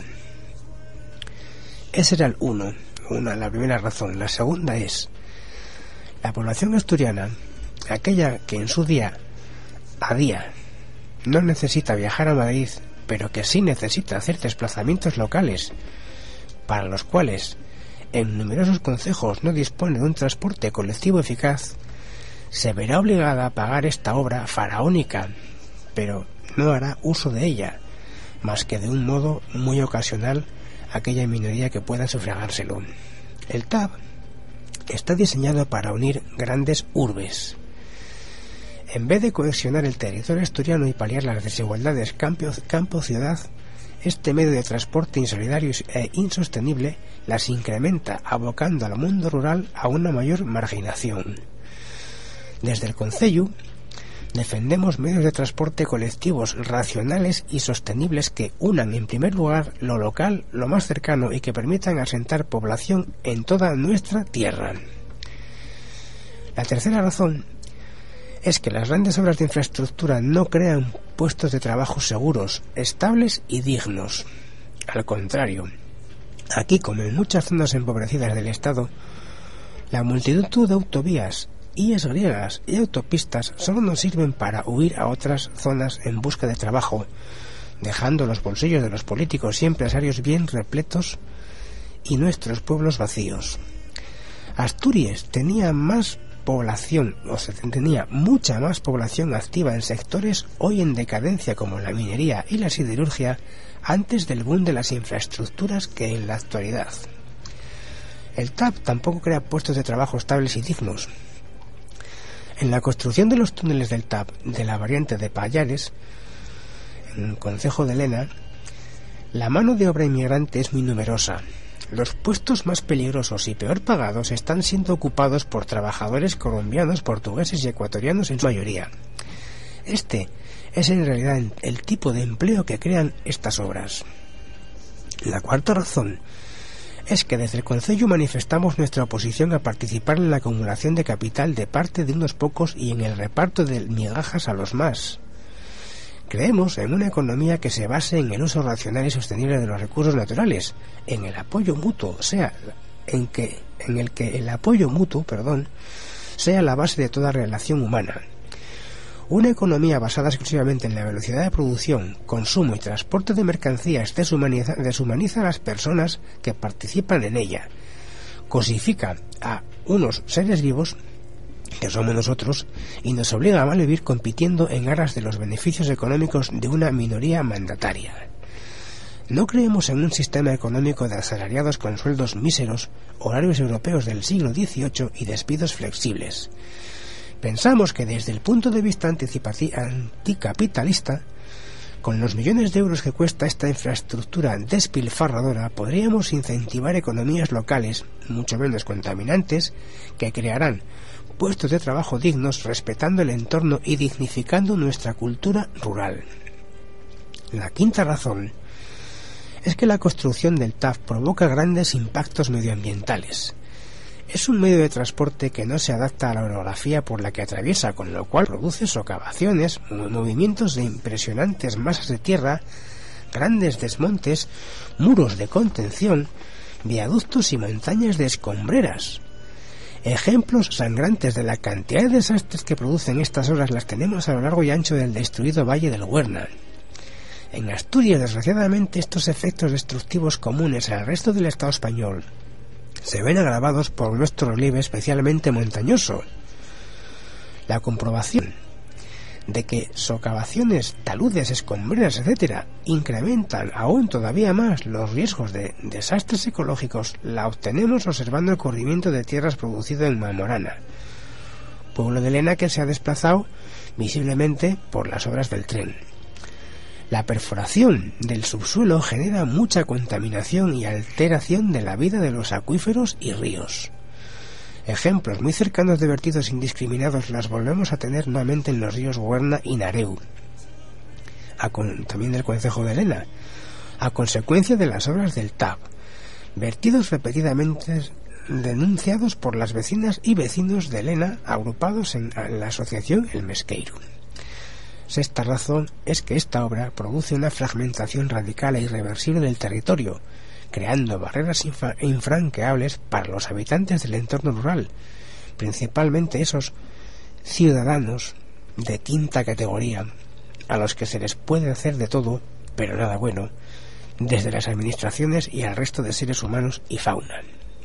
Ese era el uno, una, la primera razón. La segunda es, la población asturiana, aquella que en su día a día no necesita viajar a Madrid, pero que sí necesita hacer desplazamientos locales, para los cuales en numerosos concejos no dispone de un transporte colectivo eficaz, se verá obligada a pagar esta obra faraónica, pero no hará uso de ella, más que de un modo muy ocasional aquella minoría que pueda sufragárselo. El T A B está diseñado para unir grandes urbes. En vez de cohesionar el territorio asturiano y paliar las desigualdades campo-ciudad, este medio de transporte insolidario e insostenible las incrementa, abocando al mundo rural a una mayor marginación. Desde el Concello defendemos medios de transporte colectivos racionales y sostenibles que unan en primer lugar lo local, lo más cercano, y que permitan asentar población en toda nuestra tierra. La tercera razón es que las grandes obras de infraestructura no crean puestos de trabajo seguros, estables y dignos. Al contrario, aquí, como en muchas zonas empobrecidas del Estado, la multitud de autovías, vías griegas y autopistas solo nos sirven para huir a otras zonas en busca de trabajo, dejando los bolsillos de los políticos y empresarios bien repletos y nuestros pueblos vacíos. Asturias tenía más población, o sea, tenía mucha más población activa en sectores hoy en decadencia como la minería y la siderurgia antes del boom de las infraestructuras que en la actualidad. El T A P tampoco crea puestos de trabajo estables y dignos. En la construcción de los túneles del T A P de la variante de Pallares, en el concejo de Lena, la mano de obra inmigrante es muy numerosa. Los puestos más peligrosos y peor pagados están siendo ocupados por trabajadores colombianos, portugueses y ecuatorianos en su mayoría. Este es en realidad el tipo de empleo que crean estas obras. La cuarta razón es que desde el Concello manifestamos nuestra oposición a participar en la acumulación de capital de parte de unos pocos y en el reparto de migajas a los más. Creemos en una economía que se base en el uso racional y sostenible de los recursos naturales, en el apoyo mutuo, sea en que en el que el apoyo mutuo, perdón, sea la base de toda relación humana. Una economía basada exclusivamente en la velocidad de producción, consumo y transporte de mercancías deshumaniza, deshumaniza a las personas que participan en ella, cosifica a unos seres vivos que somos nosotros, y nos obliga a malvivir compitiendo en aras de los beneficios económicos de una minoría mandataria. No creemos en un sistema económico de asalariados con sueldos míseros, horarios europeos del siglo dieciocho y despidos flexibles. Pensamos que desde el punto de vista anticapitalista, con los millones de euros que cuesta esta infraestructura despilfarradora, podríamos incentivar economías locales, mucho menos contaminantes, que crearán puestos de trabajo dignos, respetando el entorno y dignificando nuestra cultura rural. La quinta razón es que la construcción del T A F provoca grandes impactos medioambientales. Es un medio de transporte que no se adapta a la orografía por la que atraviesa, con lo cual produce socavaciones, movimientos de impresionantes masas de tierra, grandes desmontes, muros de contención, viaductos y montañas de escombreras. Ejemplos sangrantes de la cantidad de desastres que producen estas obras las tenemos a lo largo y ancho del destruido Valle del Huerna. En Asturias, desgraciadamente, estos efectos destructivos comunes al resto del Estado español se ven agravados por nuestro relieve especialmente montañoso. La comprobación de que socavaciones, taludes, escombreras, etcétera, incrementan aún todavía más los riesgos de desastres ecológicos la obtenemos observando el corrimiento de tierras producido en Mamorana, pueblo de Lena que se ha desplazado visiblemente por las obras del tren. La perforación del subsuelo genera mucha contaminación y alteración de la vida de los acuíferos y ríos. Ejemplos muy cercanos de vertidos indiscriminados las volvemos a tener nuevamente en los ríos Huerna y Nareu, a con, también del concejo de Lena, a consecuencia de las obras del T A P, vertidos repetidamente denunciados por las vecinas y vecinos de Lena agrupados en, en la asociación El Mesqueiro. Sexta razón es que esta obra produce una fragmentación radical e irreversible del territorio, creando barreras infra- infranqueables para los habitantes del entorno rural, principalmente esos ciudadanos de quinta categoría, a los que se les puede hacer de todo, pero nada bueno, desde las administraciones y al resto de seres humanos y fauna.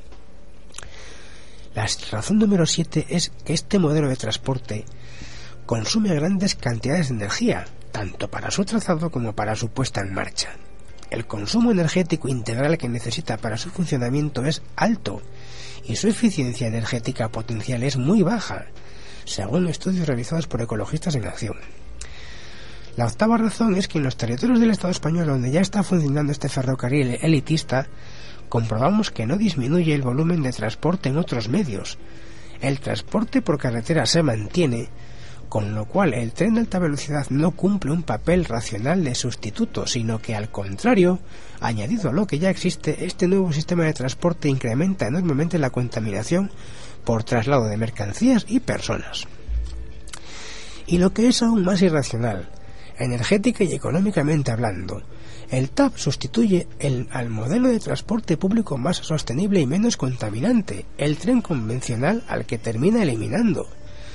La razón número siete es que este modelo de transporte consume grandes cantidades de energía, tanto para su trazado como para su puesta en marcha. El consumo energético integral que necesita para su funcionamiento es alto y su eficiencia energética potencial es muy baja, según estudios realizados por Ecologistas en Acción. La octava razón es que en los territorios del Estado español donde ya está funcionando este ferrocarril elitista, comprobamos que no disminuye el volumen de transporte en otros medios. El transporte por carretera se mantiene, con lo cual el tren de alta velocidad no cumple un papel racional de sustituto, sino que al contrario, añadido a lo que ya existe, este nuevo sistema de transporte incrementa enormemente la contaminación por traslado de mercancías y personas. Y lo que es aún más irracional, energética y económicamente hablando, el T A P sustituye el, al modelo de transporte público más sostenible y menos contaminante, el tren convencional, al que termina eliminando.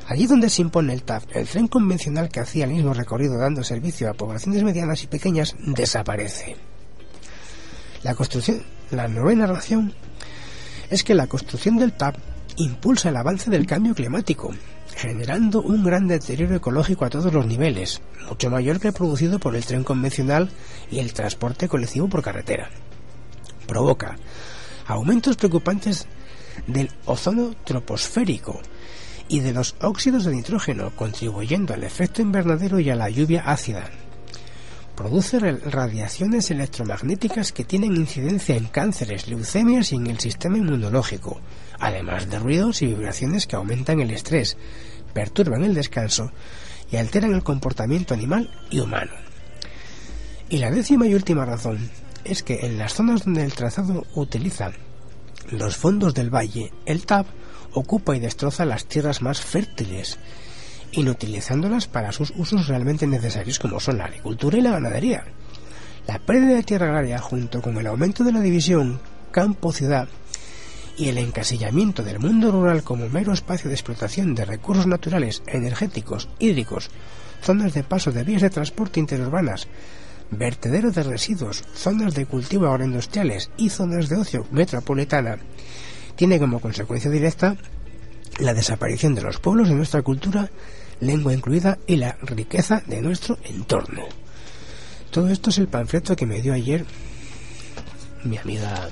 Allí donde se impone el T A V, el tren convencional que hacía el mismo recorrido dando servicio a poblaciones medianas y pequeñas desaparece. La construcción, la novena razón es que la construcción del T A V impulsa el avance del cambio climático, generando un gran deterioro ecológico a todos los niveles, mucho mayor que el producido por el tren convencional y el transporte colectivo por carretera. Provoca aumentos preocupantes del ozono troposférico y de los óxidos de nitrógeno, contribuyendo al efecto invernadero y a la lluvia ácida. Produce radiaciones electromagnéticas que tienen incidencia en cánceres, leucemias y en el sistema inmunológico, además de ruidos y vibraciones que aumentan el estrés, perturban el descanso y alteran el comportamiento animal y humano. Y la décima y última razón es que en las zonas donde el trazado utiliza los fondos del valle, el T A V ocupa y destroza las tierras más fértiles, inutilizándolas para sus usos realmente necesarios, como son la agricultura y la ganadería. La pérdida de tierra agraria, junto con el aumento de la división campo-ciudad y el encasillamiento del mundo rural como mero espacio de explotación de recursos naturales, energéticos, hídricos, zonas de paso de vías de transporte interurbanas, vertederos de residuos, zonas de cultivo agroindustriales y zonas de ocio metropolitana, tiene como consecuencia directa la desaparición de los pueblos de nuestra cultura, lengua incluida, y la riqueza de nuestro entorno. Todo esto es el panfleto que me dio ayer mi amiga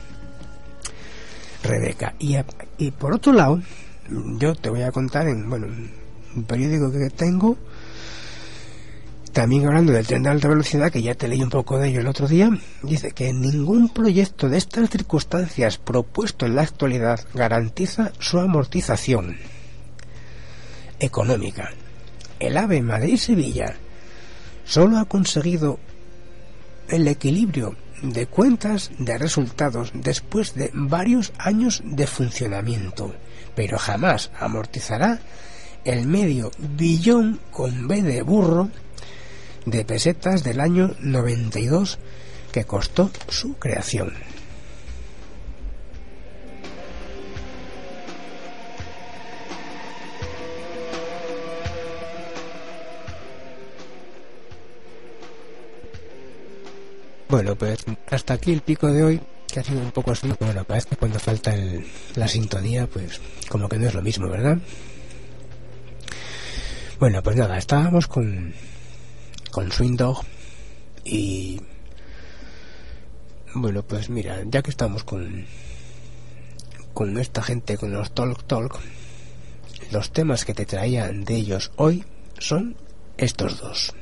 Rebeca. Y, a, y por otro lado, yo te voy a contar en bueno un periódico que tengo, también hablando del tren de alta velocidad, que ya te leí un poco de ello el otro día, dice que ningún proyecto de estas circunstancias propuesto en la actualidad garantiza su amortización económica. El AVE Madrid-Sevilla solo ha conseguido el equilibrio de cuentas de resultados después de varios años de funcionamiento, pero jamás amortizará el medio billón con B de burro de pesetas del año noventa y dos que costó su creación. Bueno, pues hasta aquí el pico de hoy, que ha sido un poco así. Bueno, parece que cuando falta el, la sintonía, pues como que no es lo mismo, ¿verdad? Bueno, pues nada, estábamos con con Swing Dog y bueno, pues mira, ya que estamos con con esta gente, con los Talk Talk, los temas que te traía de ellos hoy son estos dos.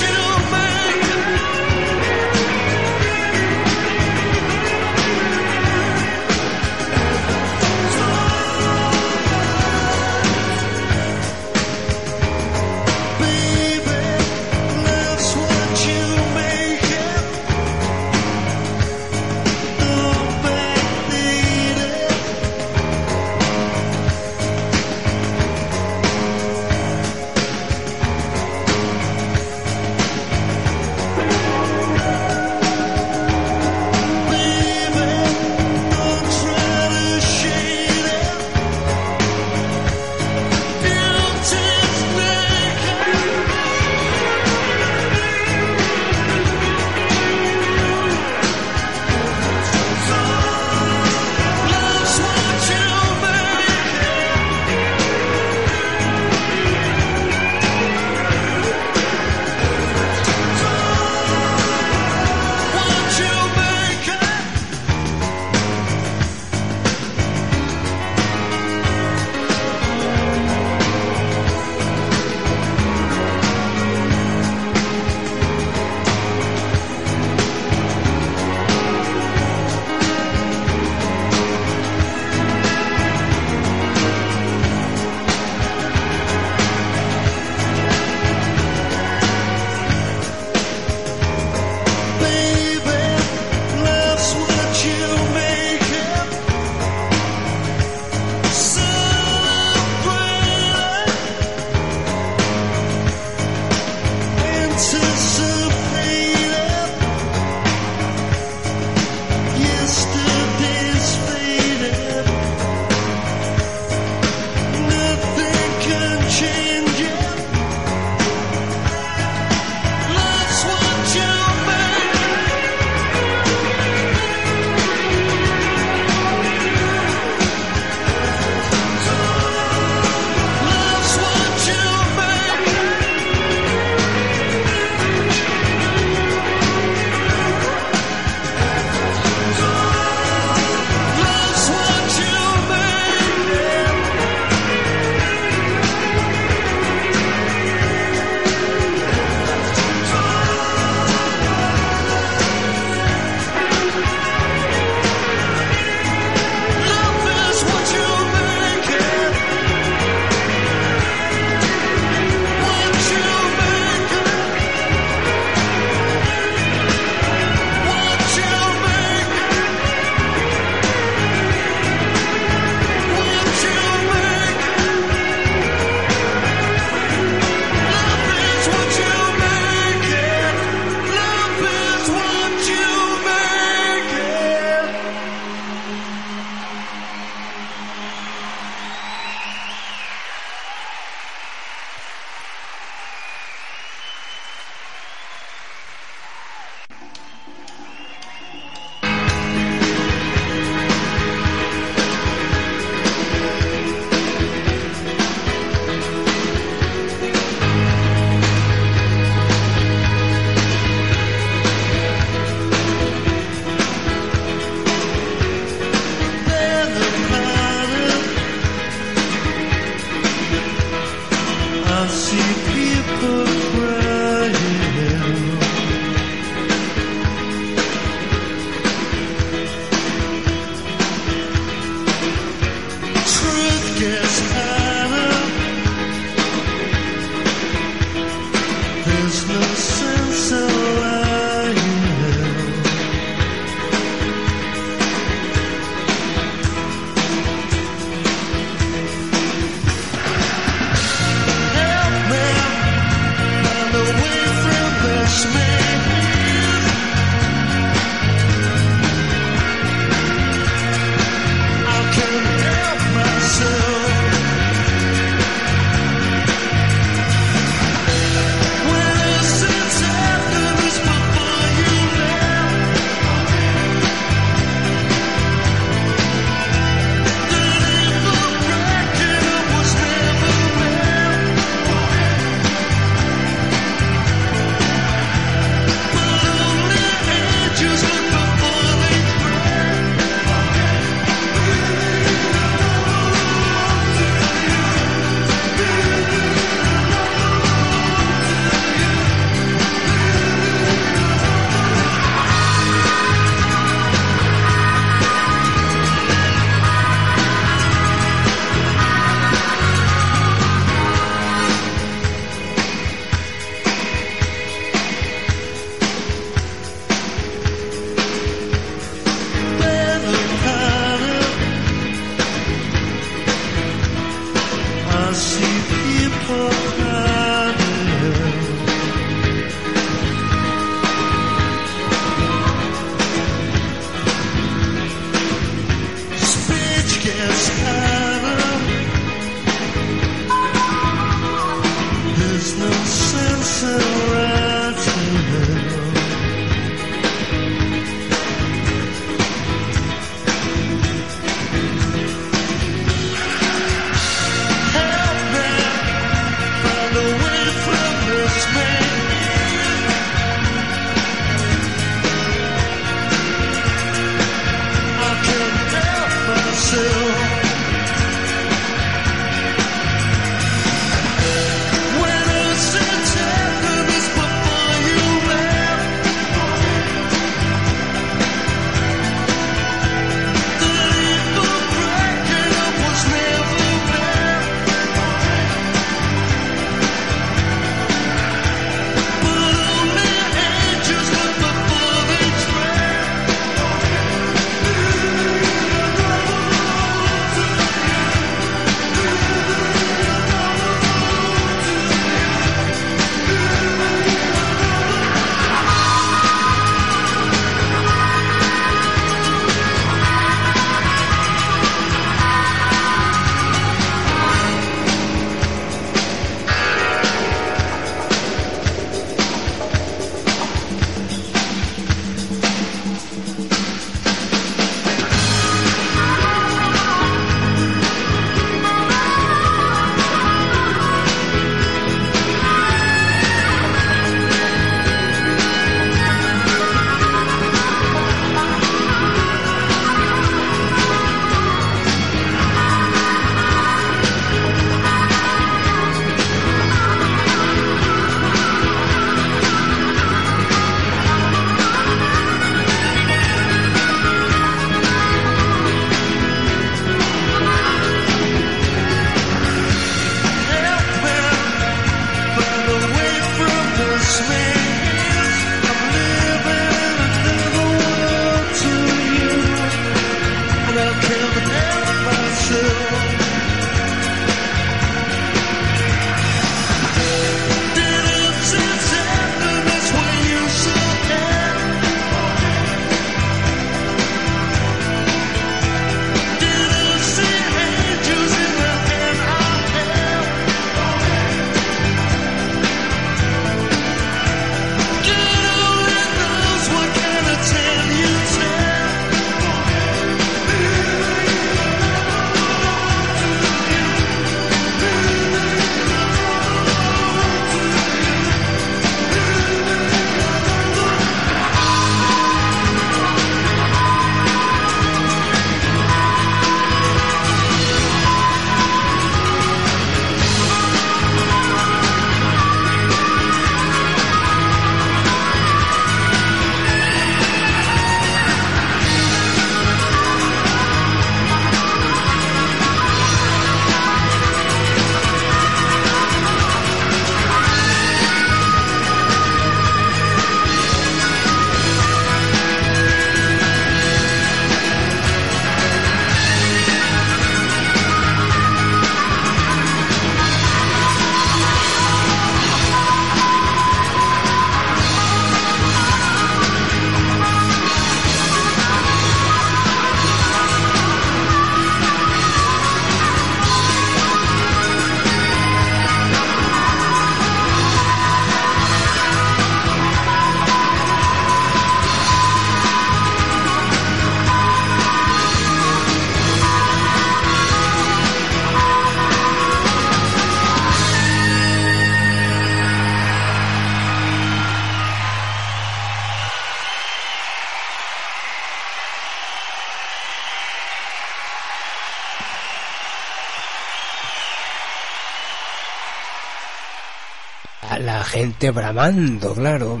La gente bramando, claro.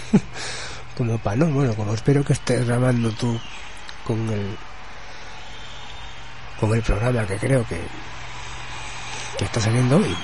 Como pa' no, bueno, como espero que estés bramando tú con el con el programa que creo que que está saliendo hoy.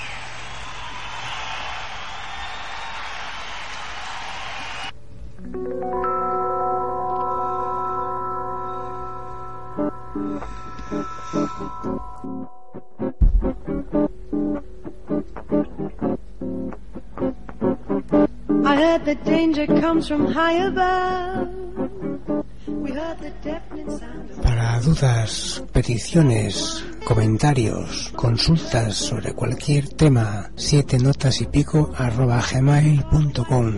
I heard that danger comes from high above. We heard the deafening sound of... Para dudas, peticiones, comentarios, consultas sobre cualquier tema, siete notas y pico arroba gmail punto com.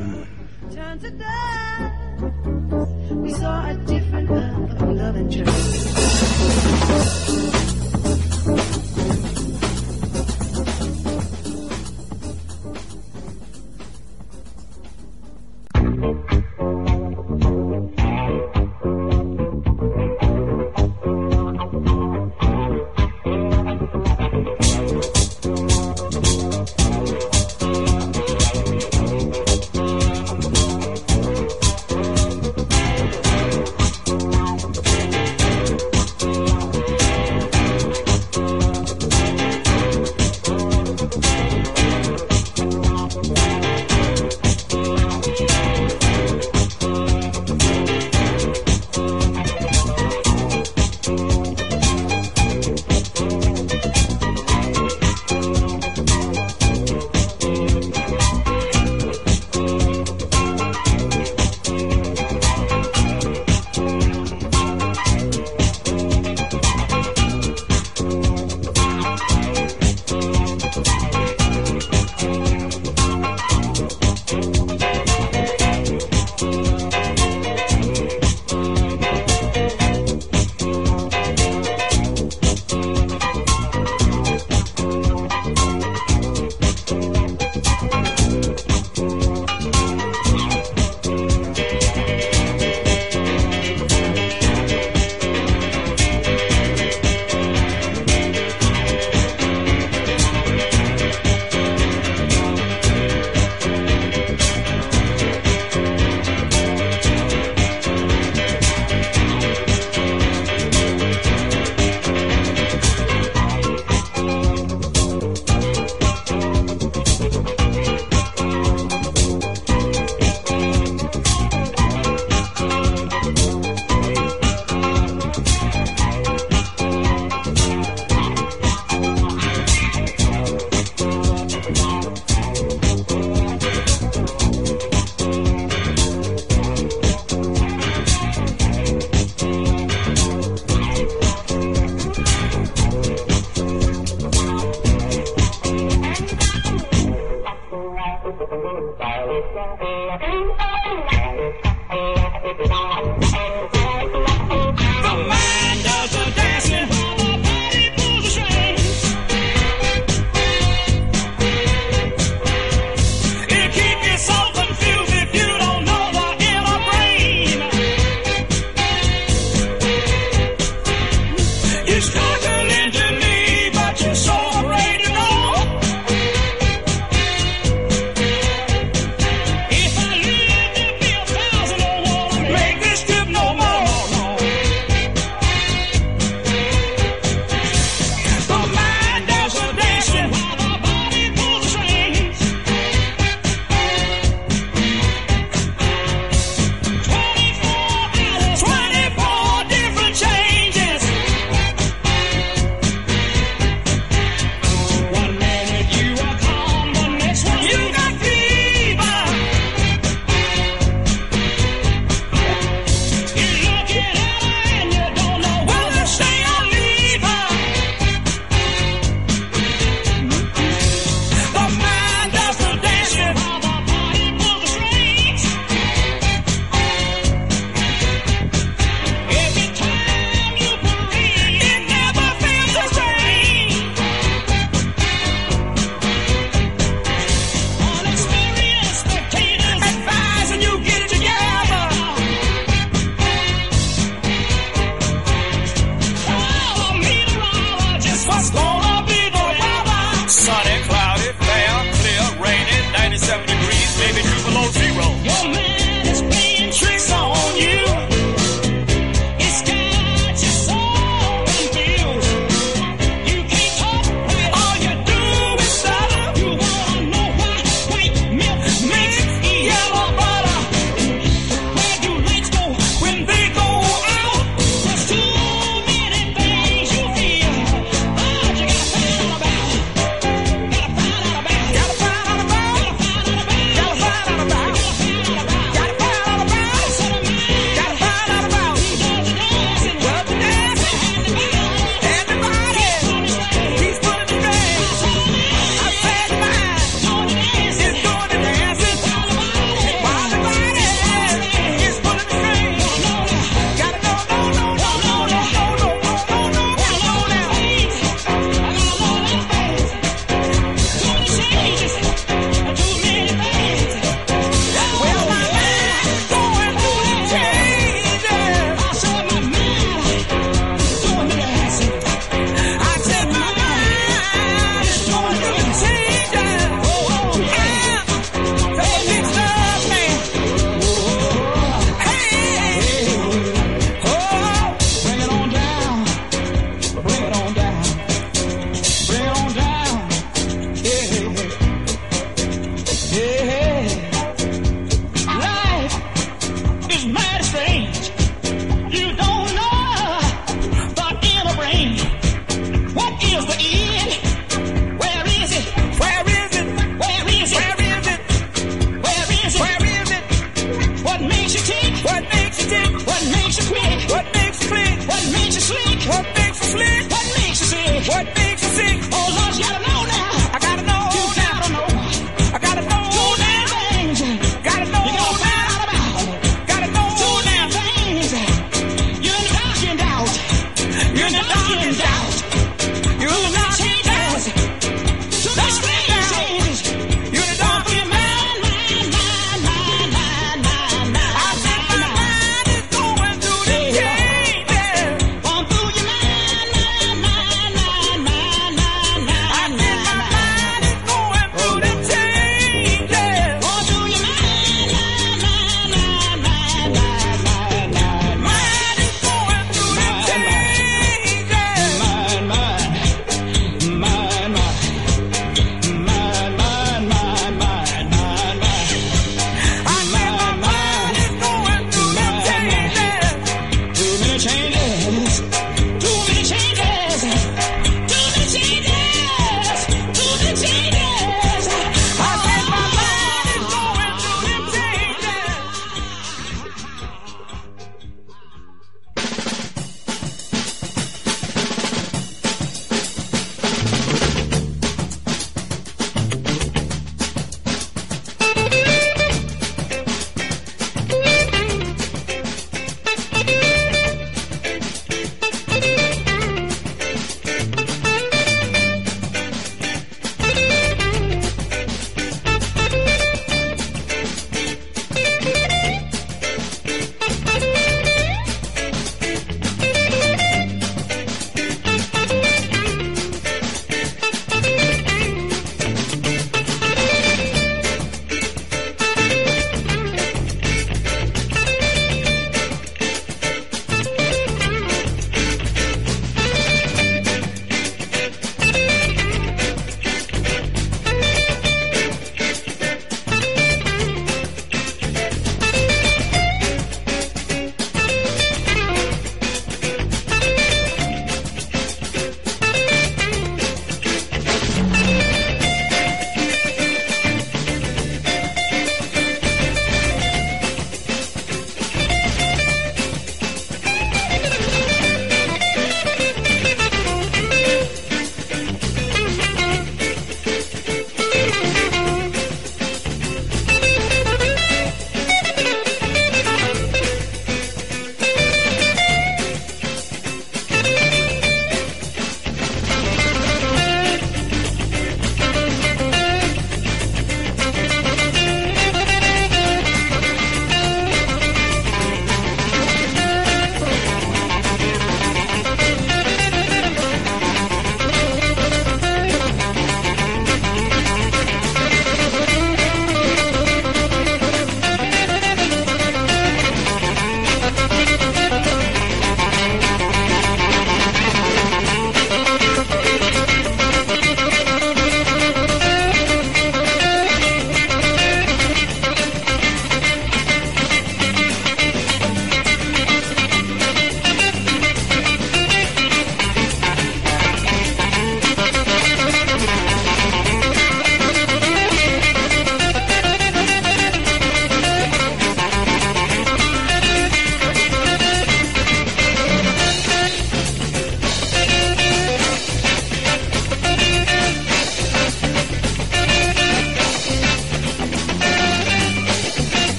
If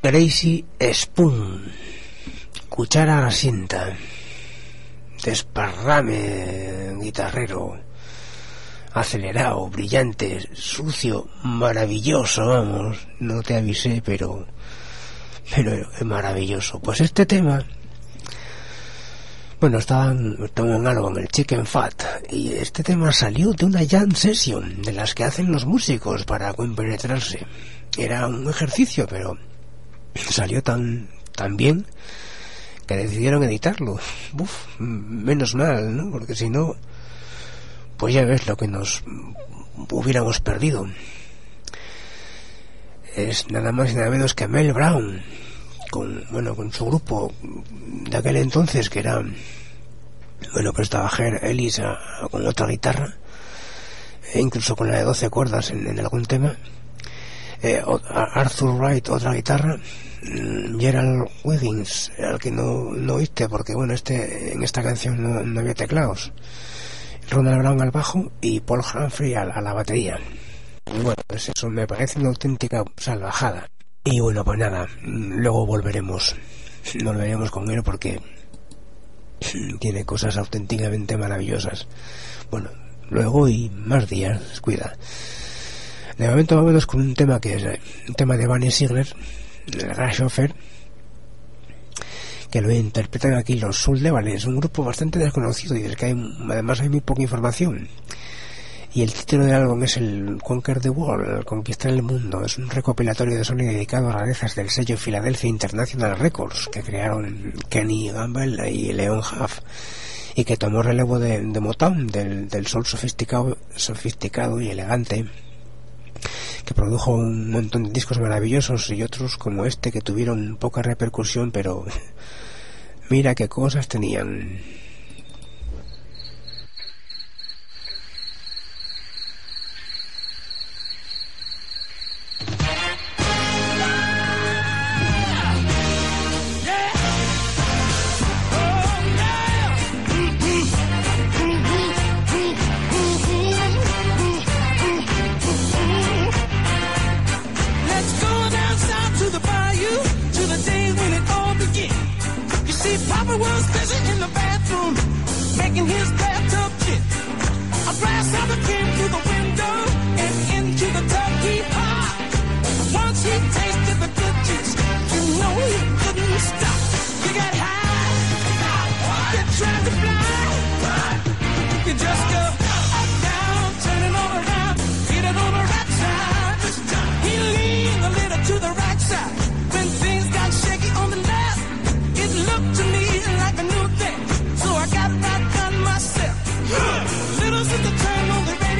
Crazy Spoon, cuchara asienta, desparrame guitarrero, acelerado, brillante, sucio, maravilloso, vamos, no te avisé, pero pero es maravilloso. Pues este tema, bueno, estaba en un álbum, el Chicken Fat, y este tema salió de una jam session, de las que hacen los músicos para compenetrarse. Era un ejercicio, pero salió tan tan bien que decidieron editarlo. Uf, menos mal, ¿no? Porque si no, pues ya ves lo que nos hubiéramos perdido. Es nada más y nada menos que Mel Brown, con, bueno, con su grupo de aquel entonces, que era, bueno, que estaba Ger Ellis a, a, con otra guitarra, e incluso con la de doce cuerdas en, en algún tema, eh, Arthur Wright, otra guitarra, Gerald Wiggins, al que no, no oíste porque, bueno, este en esta canción no, no había teclados, Ronald Brown al bajo y Paul Humphrey a, a la batería. Y bueno, pues eso me parece una auténtica salvajada. Y bueno, pues nada, luego volveremos volveremos con él porque tiene cosas auténticamente maravillosas. Bueno, luego y más días, cuida. De momento vámonos con un tema que es un tema de Bunny Sigler, el Grasshopper, que lo interpretan aquí los Soul Level. Es un grupo bastante desconocido y del que hay, además hay muy poca información. Y el título del álbum es el Conquer the World, el Conquistar el Mundo. Es un recopilatorio de sonido dedicado a rarezas del sello Philadelphia International Records, que crearon Kenny Gamble y Leon Huff, y que tomó relevo de, de Motown, del, del soul sofisticado, sofisticado y elegante, que produjo un montón de discos maravillosos y otros como este que tuvieron poca repercusión, pero mira qué cosas tenían. Papa was busy in the bathroom, making his bathtub kit. A grasshopper came through the window and into the tub he popped. Once he tasted the good juice, you know he couldn't stop. You got high, you tried to fly, you just go up, down, turning all around, hit it on the right side. He leaned a little to the right side. When things got shaky on the left, it looked to me like a new thing, so I got right on myself. Little sister turned on the radio.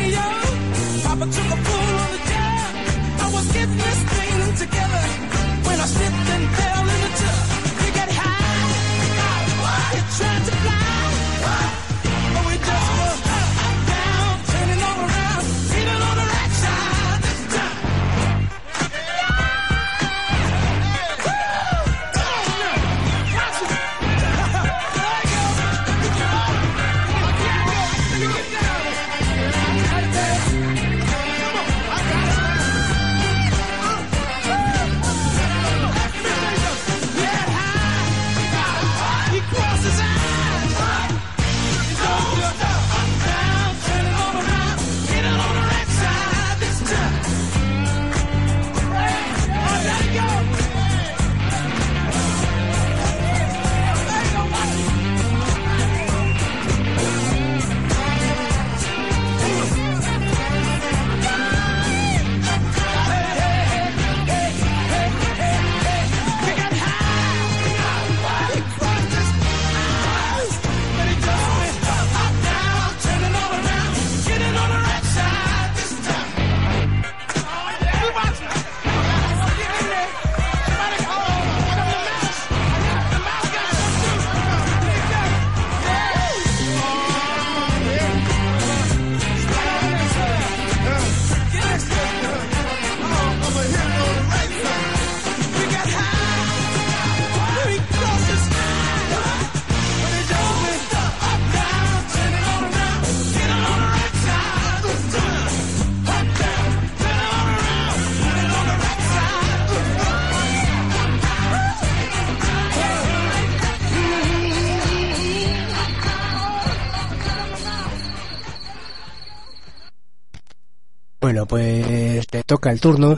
Bueno, pues te toca el turno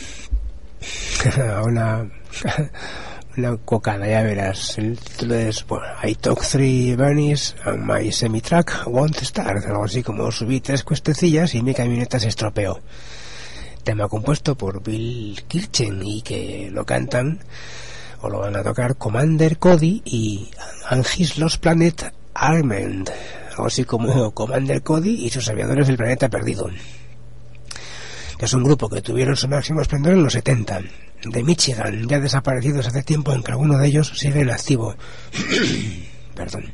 a una una cocada, ya verás. El título es, bueno, I took three bunnies and my semi-truck won't start, algo así como subí tres cuestecillas y mi camioneta se estropeó. Tema compuesto por Bill Kirchen y que lo cantan o lo van a tocar Commander Cody y And His Lost Planet Armand, algo así como Commander Cody y sus aviadores del planeta perdido. Es un grupo que tuvieron su máximo esplendor en los setenta, de Michigan, ya desaparecidos hace tiempo, aunque alguno de ellos sigue en activo. Perdón.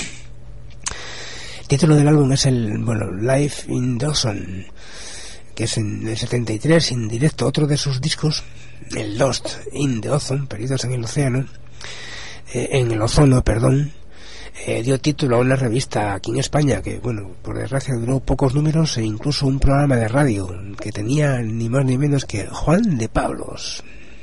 El título del álbum es el, bueno, Life in Dawson, que es en el setenta y tres, en directo. Otro de sus discos, el Lost in the Ozone, perdidos en el océano, eh, en el ozono, perdón, eh, dio título a una revista aquí en España que, bueno, por desgracia duró pocos números, e incluso un programa de radio que tenía ni más ni menos que Juan de Pablos.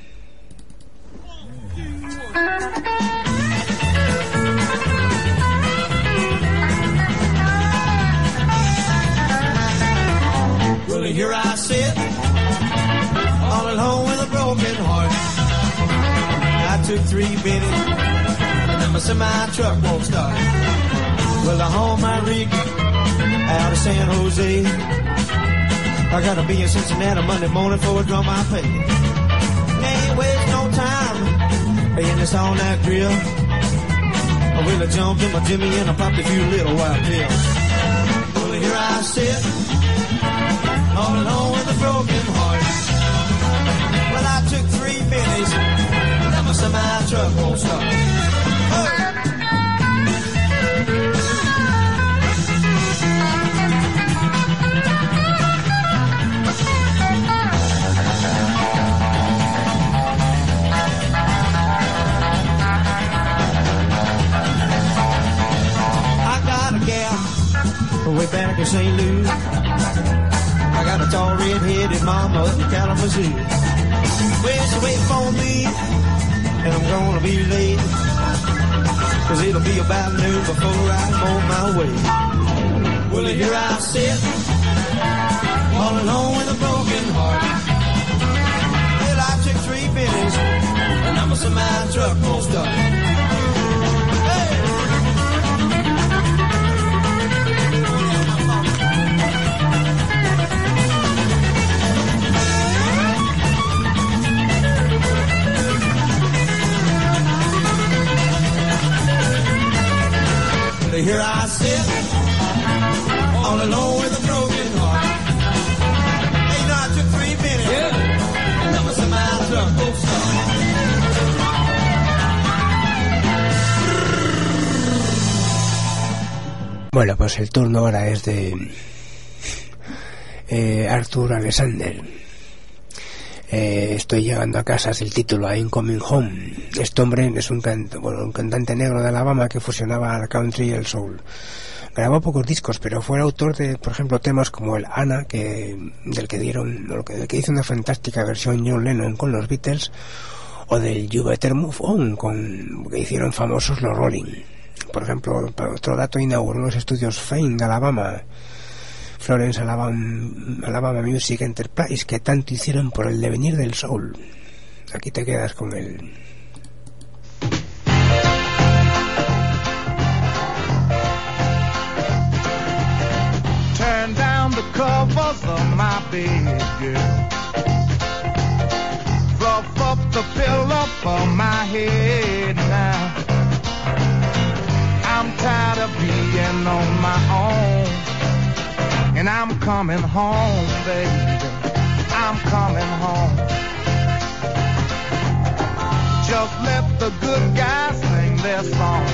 Well, here I sit, all alone with a broken heart. I took three minutes, and then my semi-truck won't start. Well, I haul my rig out of San Jose. I gotta be in Cincinnati Monday morning for a drum I pay. Ain't waste no time paying this all-night grill. I will I jump in my Jimmy and I popped a few little white pills. Well, here I sit, all alone with a broken heart. Well, I took three minutes, and my semi-truck won't start. Oh. Way back in Saint Louis, I got a tall red-headed mama up in Kalamazoo. Well, she waiting for me, and I'm gonna be late, cause it'll be about noon before I'm on my way. Well, here I sit, all alone with a broken heart. Well, I took three pennies, and I'm a semi-truck won't start. Here I sit, all alone with a broken heart. Hey, you know, I took three minutes, yeah, and that was a mile truck, both stars. Bueno, pues el turno ahora es de eh, Arthur Alexander. Eh, estoy llegando a casa, es el título, I'm Coming Home. Este hombre es un, can, bueno, un cantante negro de Alabama que fusionaba el country y el soul. Grabó pocos discos, pero fue el autor de, por ejemplo, temas como el Anna, que, del que dieron, del que hizo una fantástica versión John Lennon con los Beatles, o del You Better Move On, con, que hicieron famosos los Rolling. Por ejemplo, otro dato, inauguró los estudios Fame de Alabama, Florence Alabama, Alabama Music Enterprise, que tanto hicieron por el devenir del soul. Aquí te quedas con él. Turn down the covers of my bed, girl. Fluff up the pillow for my head now. I'm tired of being on my own. And I'm coming home, baby, I'm coming home. Just let the good guys sing their song,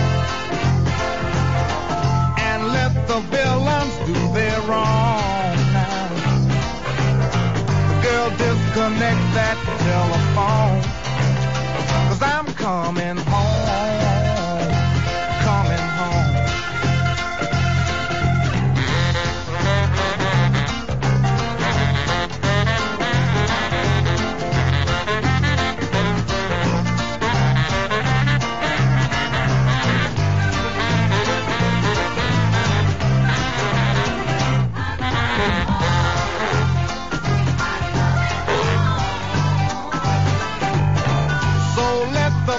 and let the villains do their wrong now. Girl, disconnect that telephone, 'cause I'm coming home, coming home.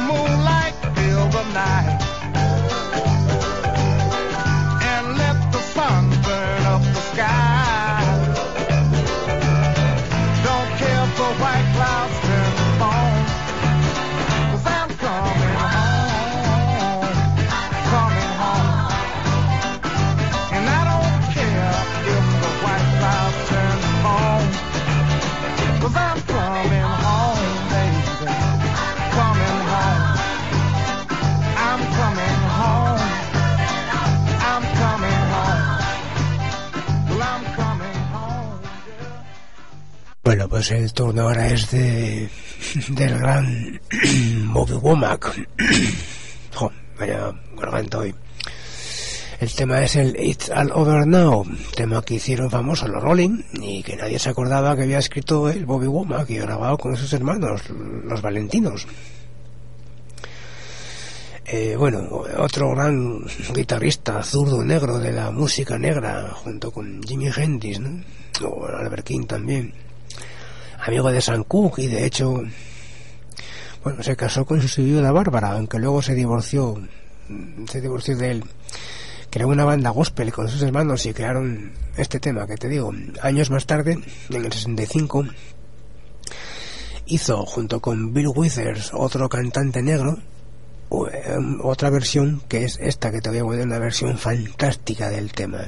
moonlight fill the night and let the sun burn up the sky. Don't care for white clouds turn to foam, 'cause I'm coming home, coming home. And I don't care if the white clouds turn to foam, 'cause I'm coming home, baby, coming home. I'm coming home, I'm coming home, well, I'm coming home, yeah. Bueno, pues el turno ahora es de del gran Bobby Womack. Jo, vaya garganta hoy. El tema es el It's All Over Now, tema que hicieron famoso los Rolling y que nadie se acordaba que había escrito el Bobby Womack y grabado con sus hermanos, los Valentinos. Eh, bueno, otro gran guitarrista zurdo negro de la música negra, junto con Jimi Hendrix, ¿no? O Albert King también, amigo de Sam Cooke, y de hecho, bueno, se casó con su viuda Bárbara, aunque luego se divorció, se divorció de él. Creó una banda gospel con sus hermanos y crearon este tema que te digo. Años más tarde, en el sesenta y cinco, hizo junto con Bill Withers, otro cantante negro, otra versión que es esta que te voy a poner, una versión fantástica del tema.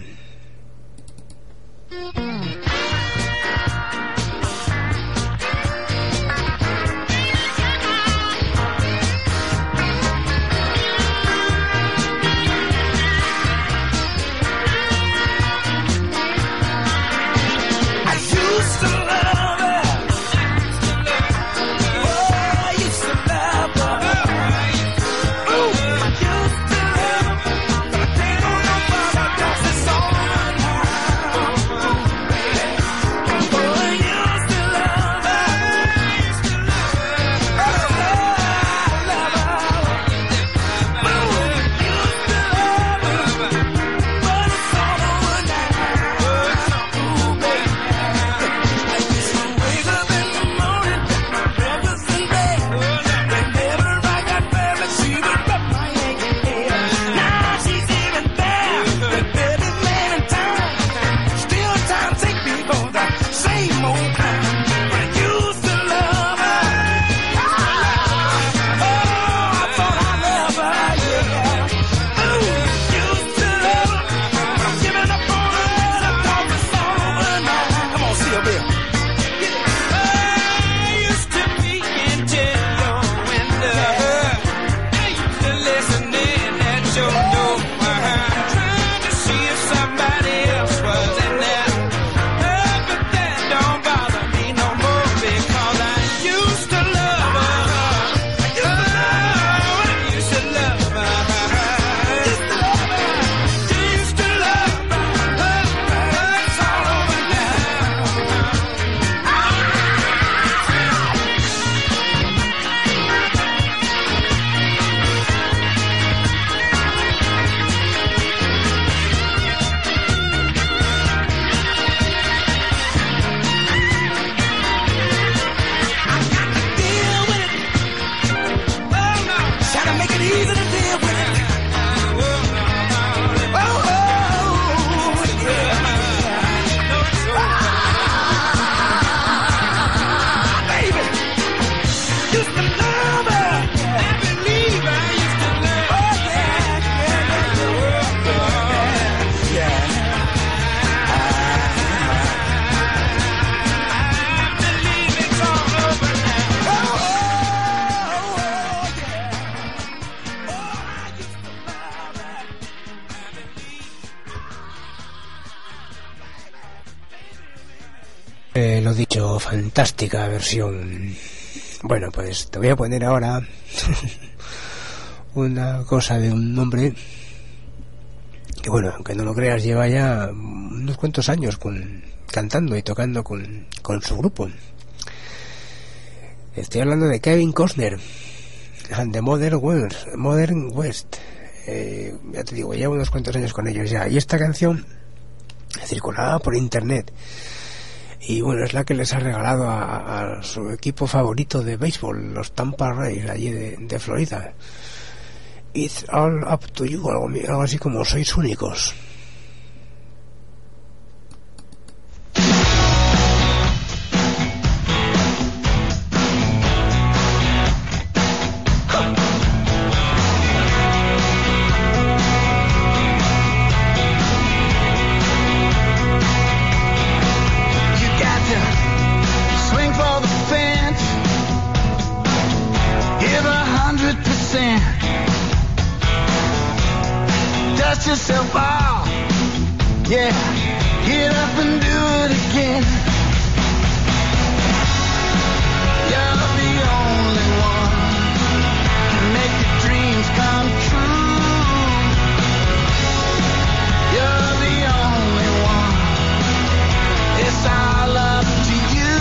Eh, lo dicho, fantástica versión. Bueno, pues te voy a poner ahora una cosa de un hombre que, bueno, aunque no lo creas, lleva ya unos cuantos años con, cantando y tocando con, con su grupo. Estoy hablando de Kevin Costner and the Modern West, Modern West. Eh, ya te digo, llevo unos cuantos años con ellos ya, y esta canción circulaba por internet y bueno, es la que les ha regalado a, a su equipo favorito de béisbol, los Tampa Rays, allí de, de Florida. It's all up to you, algo, algo así como sois únicos. Yourself off, yeah, get up and do it again. You're the only one can make your dreams come true. You're the only one, it's all up to you.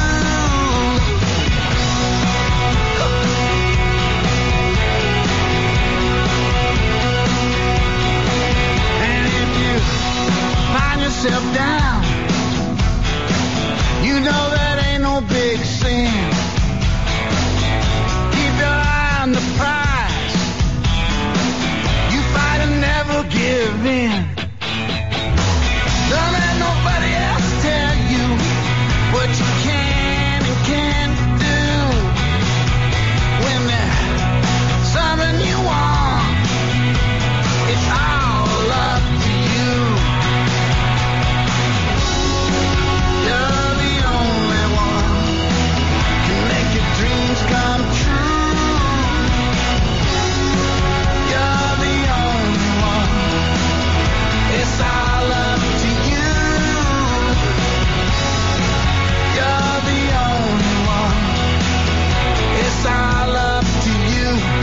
Find yourself down, you know that ain't no big sin. Keep your eye on the prize, you fight and never give in. Don't let nobody else tell you what you can and can't do. When there's something you want, it's all up to you. Come true. You're the only one. It's all up to you. You're the only one. It's all up to you.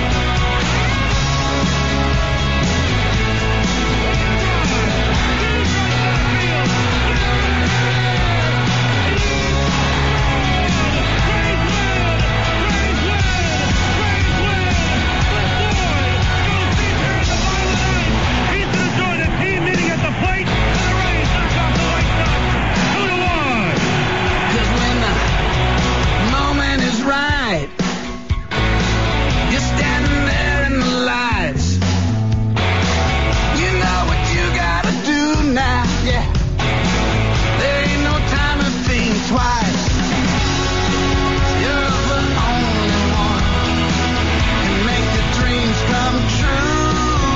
Right, you're standing there in the lights. You know what you gotta do now, yeah. There ain't no time to think twice. You're the only one can make your dreams come true.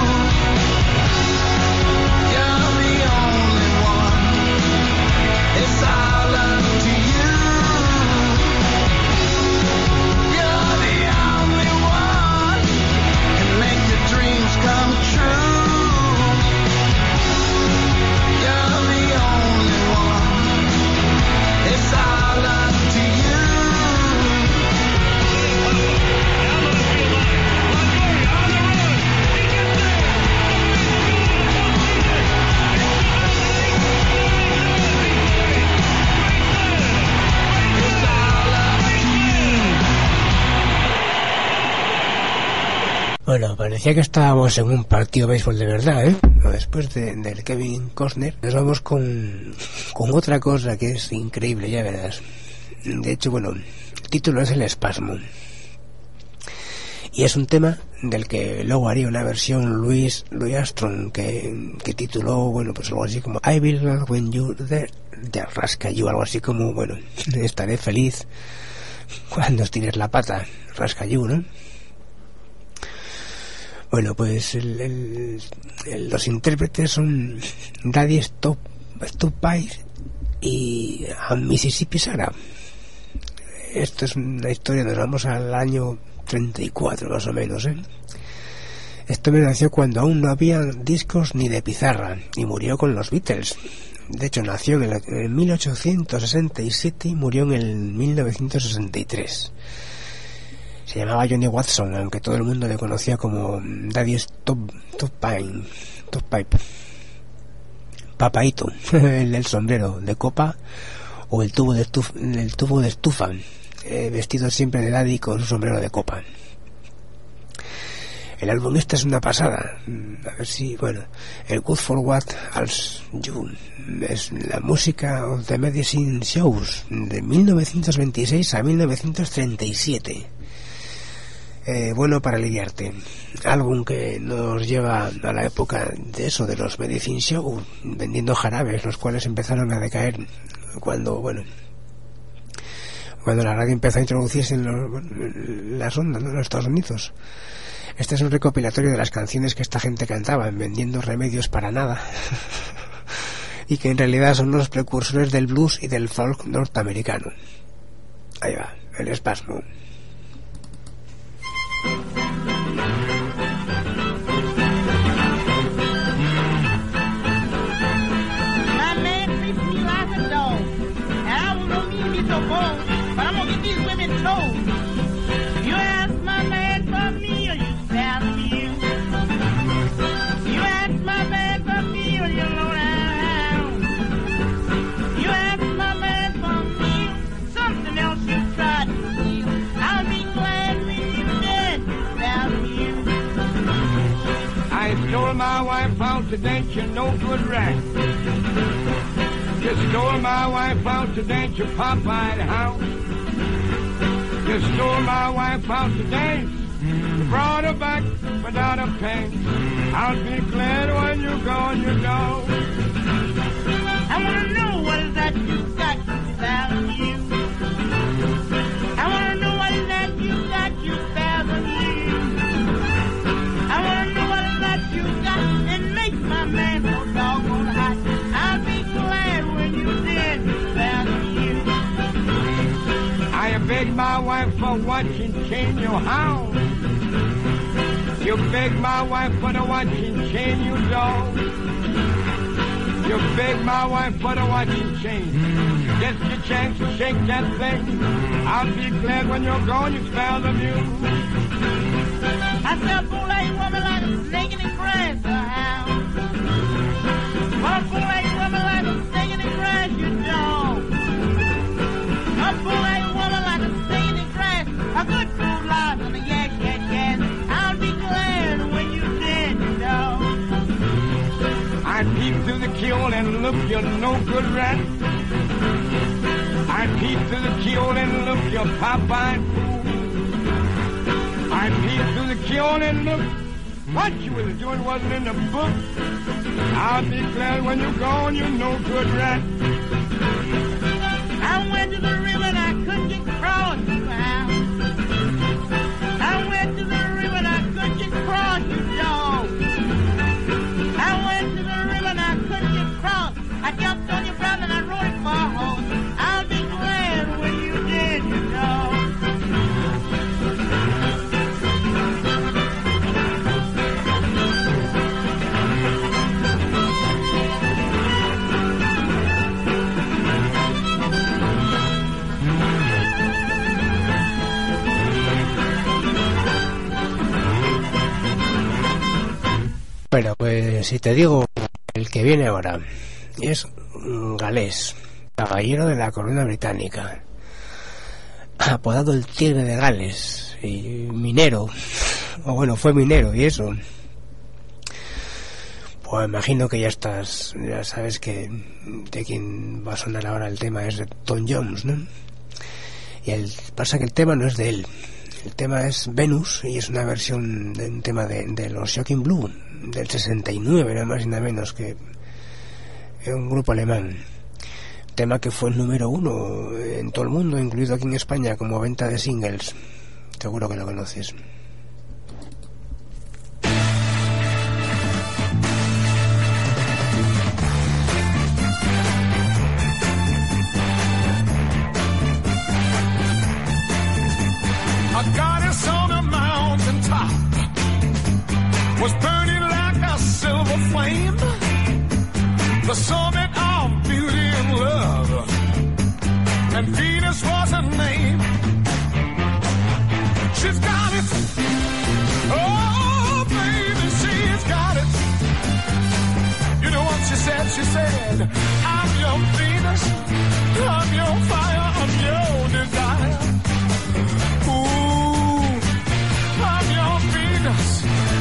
You're the only one. It's all up to you. Come true. You're the only one. It's all up to you. It's all up to you. Bueno, parecía que estábamos en un partido de béisbol de verdad, ¿eh? Después de, del Kevin Costner, nos vamos con, con otra cosa que es increíble, ya verás. De hecho, bueno, el título es El Espasmo. Y es un tema del que luego haría una versión Louis, Louis Armstrong, que, que tituló, bueno, pues algo así como I Will Love When You There, de Rasca You, algo así como, bueno, estaré feliz cuando estires la pata, Rasca You, ¿no? Bueno, pues el, el, el, los intérpretes son Daddy Stop, Stop By y a Mississippi Sarah. Esto es una historia, nos vamos al año treinta y cuatro más o menos, ¿eh? Esto me nació cuando aún no había discos ni de pizarra y murió con los Beatles. De hecho, nació en, el, en mil ochocientos sesenta y siete y murió en el mil novecientos sesenta y tres. Se llamaba Johnny Watson, aunque todo el mundo le conocía como Daddy Stop, Top Pine, Top Pipe, Papaito, el del sombrero de copa o el tubo de estufa, el tubo de estufa, eh, vestido siempre de Daddy con su sombrero de copa. El álbum este es una pasada. A ver si, bueno, el Good for What als You es la música of the Medicine Shows de mil novecientos veintiséis a mil novecientos treinta y siete. Eh, bueno para aliviarte. Álbum que nos lleva a la época de eso, de los Medicine Show, vendiendo jarabes, los cuales empezaron a decaer cuando, bueno, cuando la radio empezó a introducirse en los, las ondas, ¿no?, en los Estados Unidos. Este es un recopilatorio de las canciones que esta gente cantaba, vendiendo remedios para nada, y que en realidad son los precursores del blues y del folk norteamericano. Ahí va, el espasmo. You ask my man for me or you spare me. You ask my man for me or you low down. You ask my man for me, something else you tried to steal. I'll be glad when you did spare me. I stole my wife out today, you no good rat. You stole my wife out today, you Popeye house. You stole my wife out to dance. You brought her back without a pants. I'll be glad when you go, you know. I wanna know what is that you got about you. I wanna know what is that you got you about you. I wanna know what is that you got that makes my man so doggone hot. I'll be glad when you did about you. I begged my wife for watch and chain, you how? You begged my wife for the watch and chain, you dog. You begged my wife for the watch and chain. Get your chance to shake that thing. I'll be glad when you're gone, you smell the mule. I said, fool-a woman like a snake in the grass, or how? Well, fool-a woman like a snake in the grass, you dog. A fool-a woman like a snake in the grass. A good fool lies on the yak, yak, yak. I'll be glad when you did, you know. I peeped through the keyhole and looked, you no good rat. I peeped through the keyhole and looked, you Popeye fool. I peeped through the keyhole and looked. What you was doing wasn't in the book. I'll be glad when you're gone, you no good rat. I went to the river and I couldn't get across, you how? I went to the river and I couldn't get across, you dog. I went to the river and I couldn't get across. I jumped on your brother and I rode it for a horse. I'll be glad when you did, you know. Bueno, pues si te digo, el que viene ahora es galés, caballero de la corona británica, apodado el Tigre de Gales, y minero, o bueno, fue minero y eso. Pues imagino que ya estás, ya sabes que de quien va a sonar ahora el tema es de Tom Jones, ¿no? Y el pasa que el tema no es de él. El tema es Venus y es una versión de un tema de, de los Shocking Blue del sesenta y nueve, nada más y nada menos, que es un grupo alemán. Tema que fue el número uno en todo el mundo, incluido aquí en España, como venta de singles. Seguro que lo conoces. A goddess on a mountain top was burning like a silver flame, the summit of beauty and love, and Venus was her name. She's got it, oh baby, she's got it. You know what she said? She said, I'm your Venus, I'm your fire, I'm your desire. Ooh, I'm your Venus,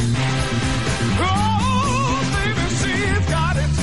Oh, baby, she's got it.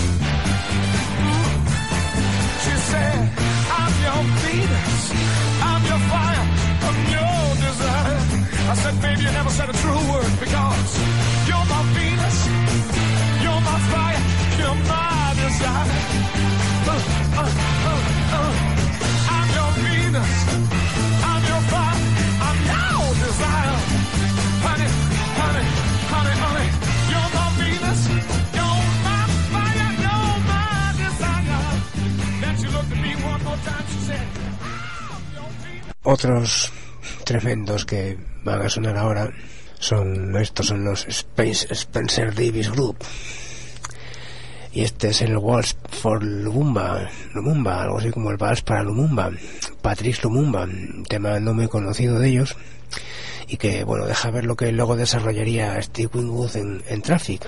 She said, I'm your Venus, I'm your fire, I'm your desire. I said, baby, you never said a true word because you're my Venus, you're my fire, you're my desire. Uh, uh, uh, uh. I'm your Venus, I'm your fire, I'm your desire. Honey, honey, honey, honey, you're my Venus, you're my fire, you're my desire. Then she looked at me one more time, she said, I'm your Venus. Otros tremendos que van a sonar ahora son estos, son los Space Spencer Davis Group, y este es el Waltz for Lumumba, Lumumba, algo así como el Vals para Lumumba, Patrice Lumumba, un tema no muy conocido de ellos y que, bueno, deja ver lo que luego desarrollaría Steve Winwood en, en Traffic.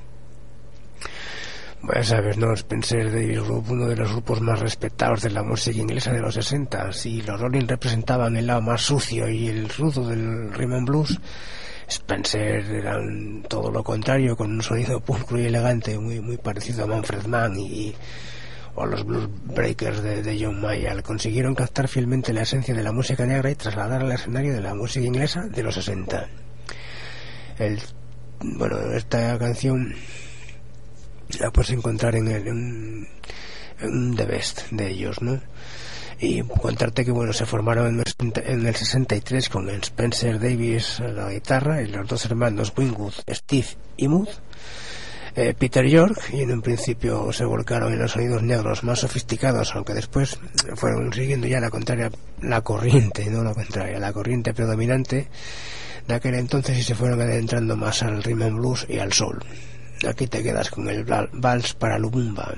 Bueno, sabes, ¿no? Spencer Davis Group, uno de los grupos más respetados de la música inglesa de los sesenta. Si los Rolling representaban el lado más sucio y el rudo del rhythm and blues, Spencer eran todo lo contrario, con un sonido pulcro y elegante, muy muy parecido a Manfred Mann y, o los Blues Breakers de, de John Mayall. Consiguieron captar fielmente la esencia de la música negra y trasladar al escenario de la música inglesa de los sesenta. El, bueno, esta canción la puedes encontrar en, el, en, en The Best de ellos, ¿no? Y contarte que, bueno, se formaron en el sesenta y tres con Spencer Davis a la guitarra y los dos hermanos Winwood, Steve y Mood, eh, Peter York, y en un principio se volcaron en los sonidos negros más sofisticados, aunque después fueron siguiendo ya la contraria, la corriente, no la contraria, la corriente predominante de aquel entonces, y se fueron adentrando más al rhythm and blues y al soul. Aquí te quedas con el Vals para Lumumba.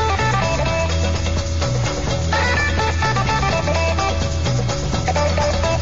Thank you.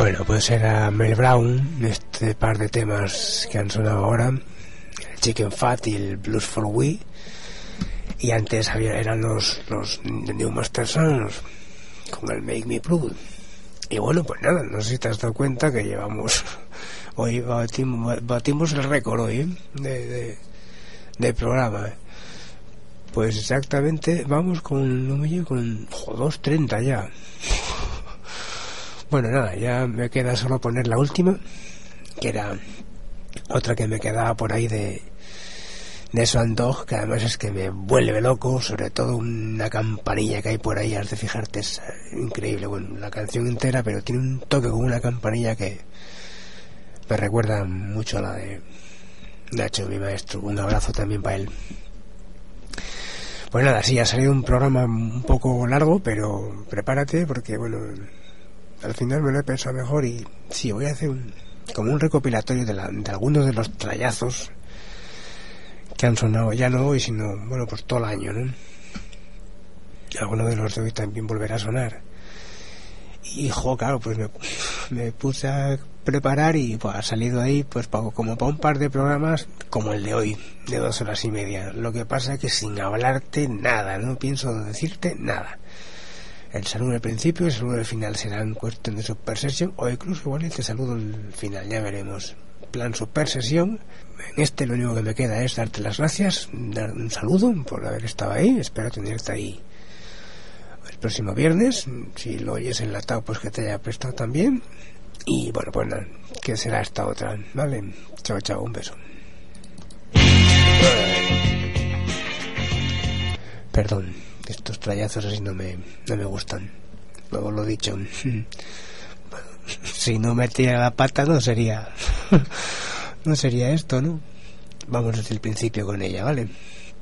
Bueno, pues era Mel Brown, este par de temas que han sonado ahora, el Chicken Fat y el Blues for We, y antes había, eran los, los New Master Sounds con el Make Me Proud. Y bueno, pues nada, no sé si te has dado cuenta que llevamos, hoy batimos, batimos el récord hoy, ¿eh? de, de, de programa, ¿eh? Pues exactamente, vamos con, no me llevo con oh, dos treinta ya. Bueno, nada, ya me queda solo poner la última, que era otra que me quedaba por ahí de de Swan Dog, que además es que me vuelve loco, sobre todo una campanilla que hay por ahí, has de fijarte, es increíble. Bueno, la canción entera, pero tiene un toque con una campanilla que me recuerda mucho a la de Nacho, mi maestro. Un abrazo también para él. Pues nada, sí, ha salido un programa un poco largo, pero prepárate porque, bueno, al final me lo he pensado mejor y sí, voy a hacer un, como un recopilatorio de, la, de algunos de los trallazos que han sonado, ya no hoy, sino, bueno, pues todo el año, ¿no? Algunos de los de hoy también volverá a sonar. Y, jo, claro, pues me, me puse a preparar y pues ha salido ahí, pues pa, como para un par de programas como el de hoy, de dos horas y media. Lo que pasa es que sin hablarte nada, no pienso decirte nada. El saludo al principio y el saludo al final serán cuestión de Super Session, o incluso igual te saludo al final, ya veremos. Plan Super Session. En este lo único que me queda es darte las gracias, dar un saludo por haber estado ahí. Espero tenerte ahí el próximo viernes. Si lo oyes enlatado, pues que te haya prestado también. Y bueno, pues nada, que será esta otra, ¿vale? Chao, chao, un beso. Perdón, estos trallazos así no me, no me gustan. Luego lo dicho. Si no metiera la pata no sería no sería esto, ¿no? Vamos desde el principio con ella, ¿vale?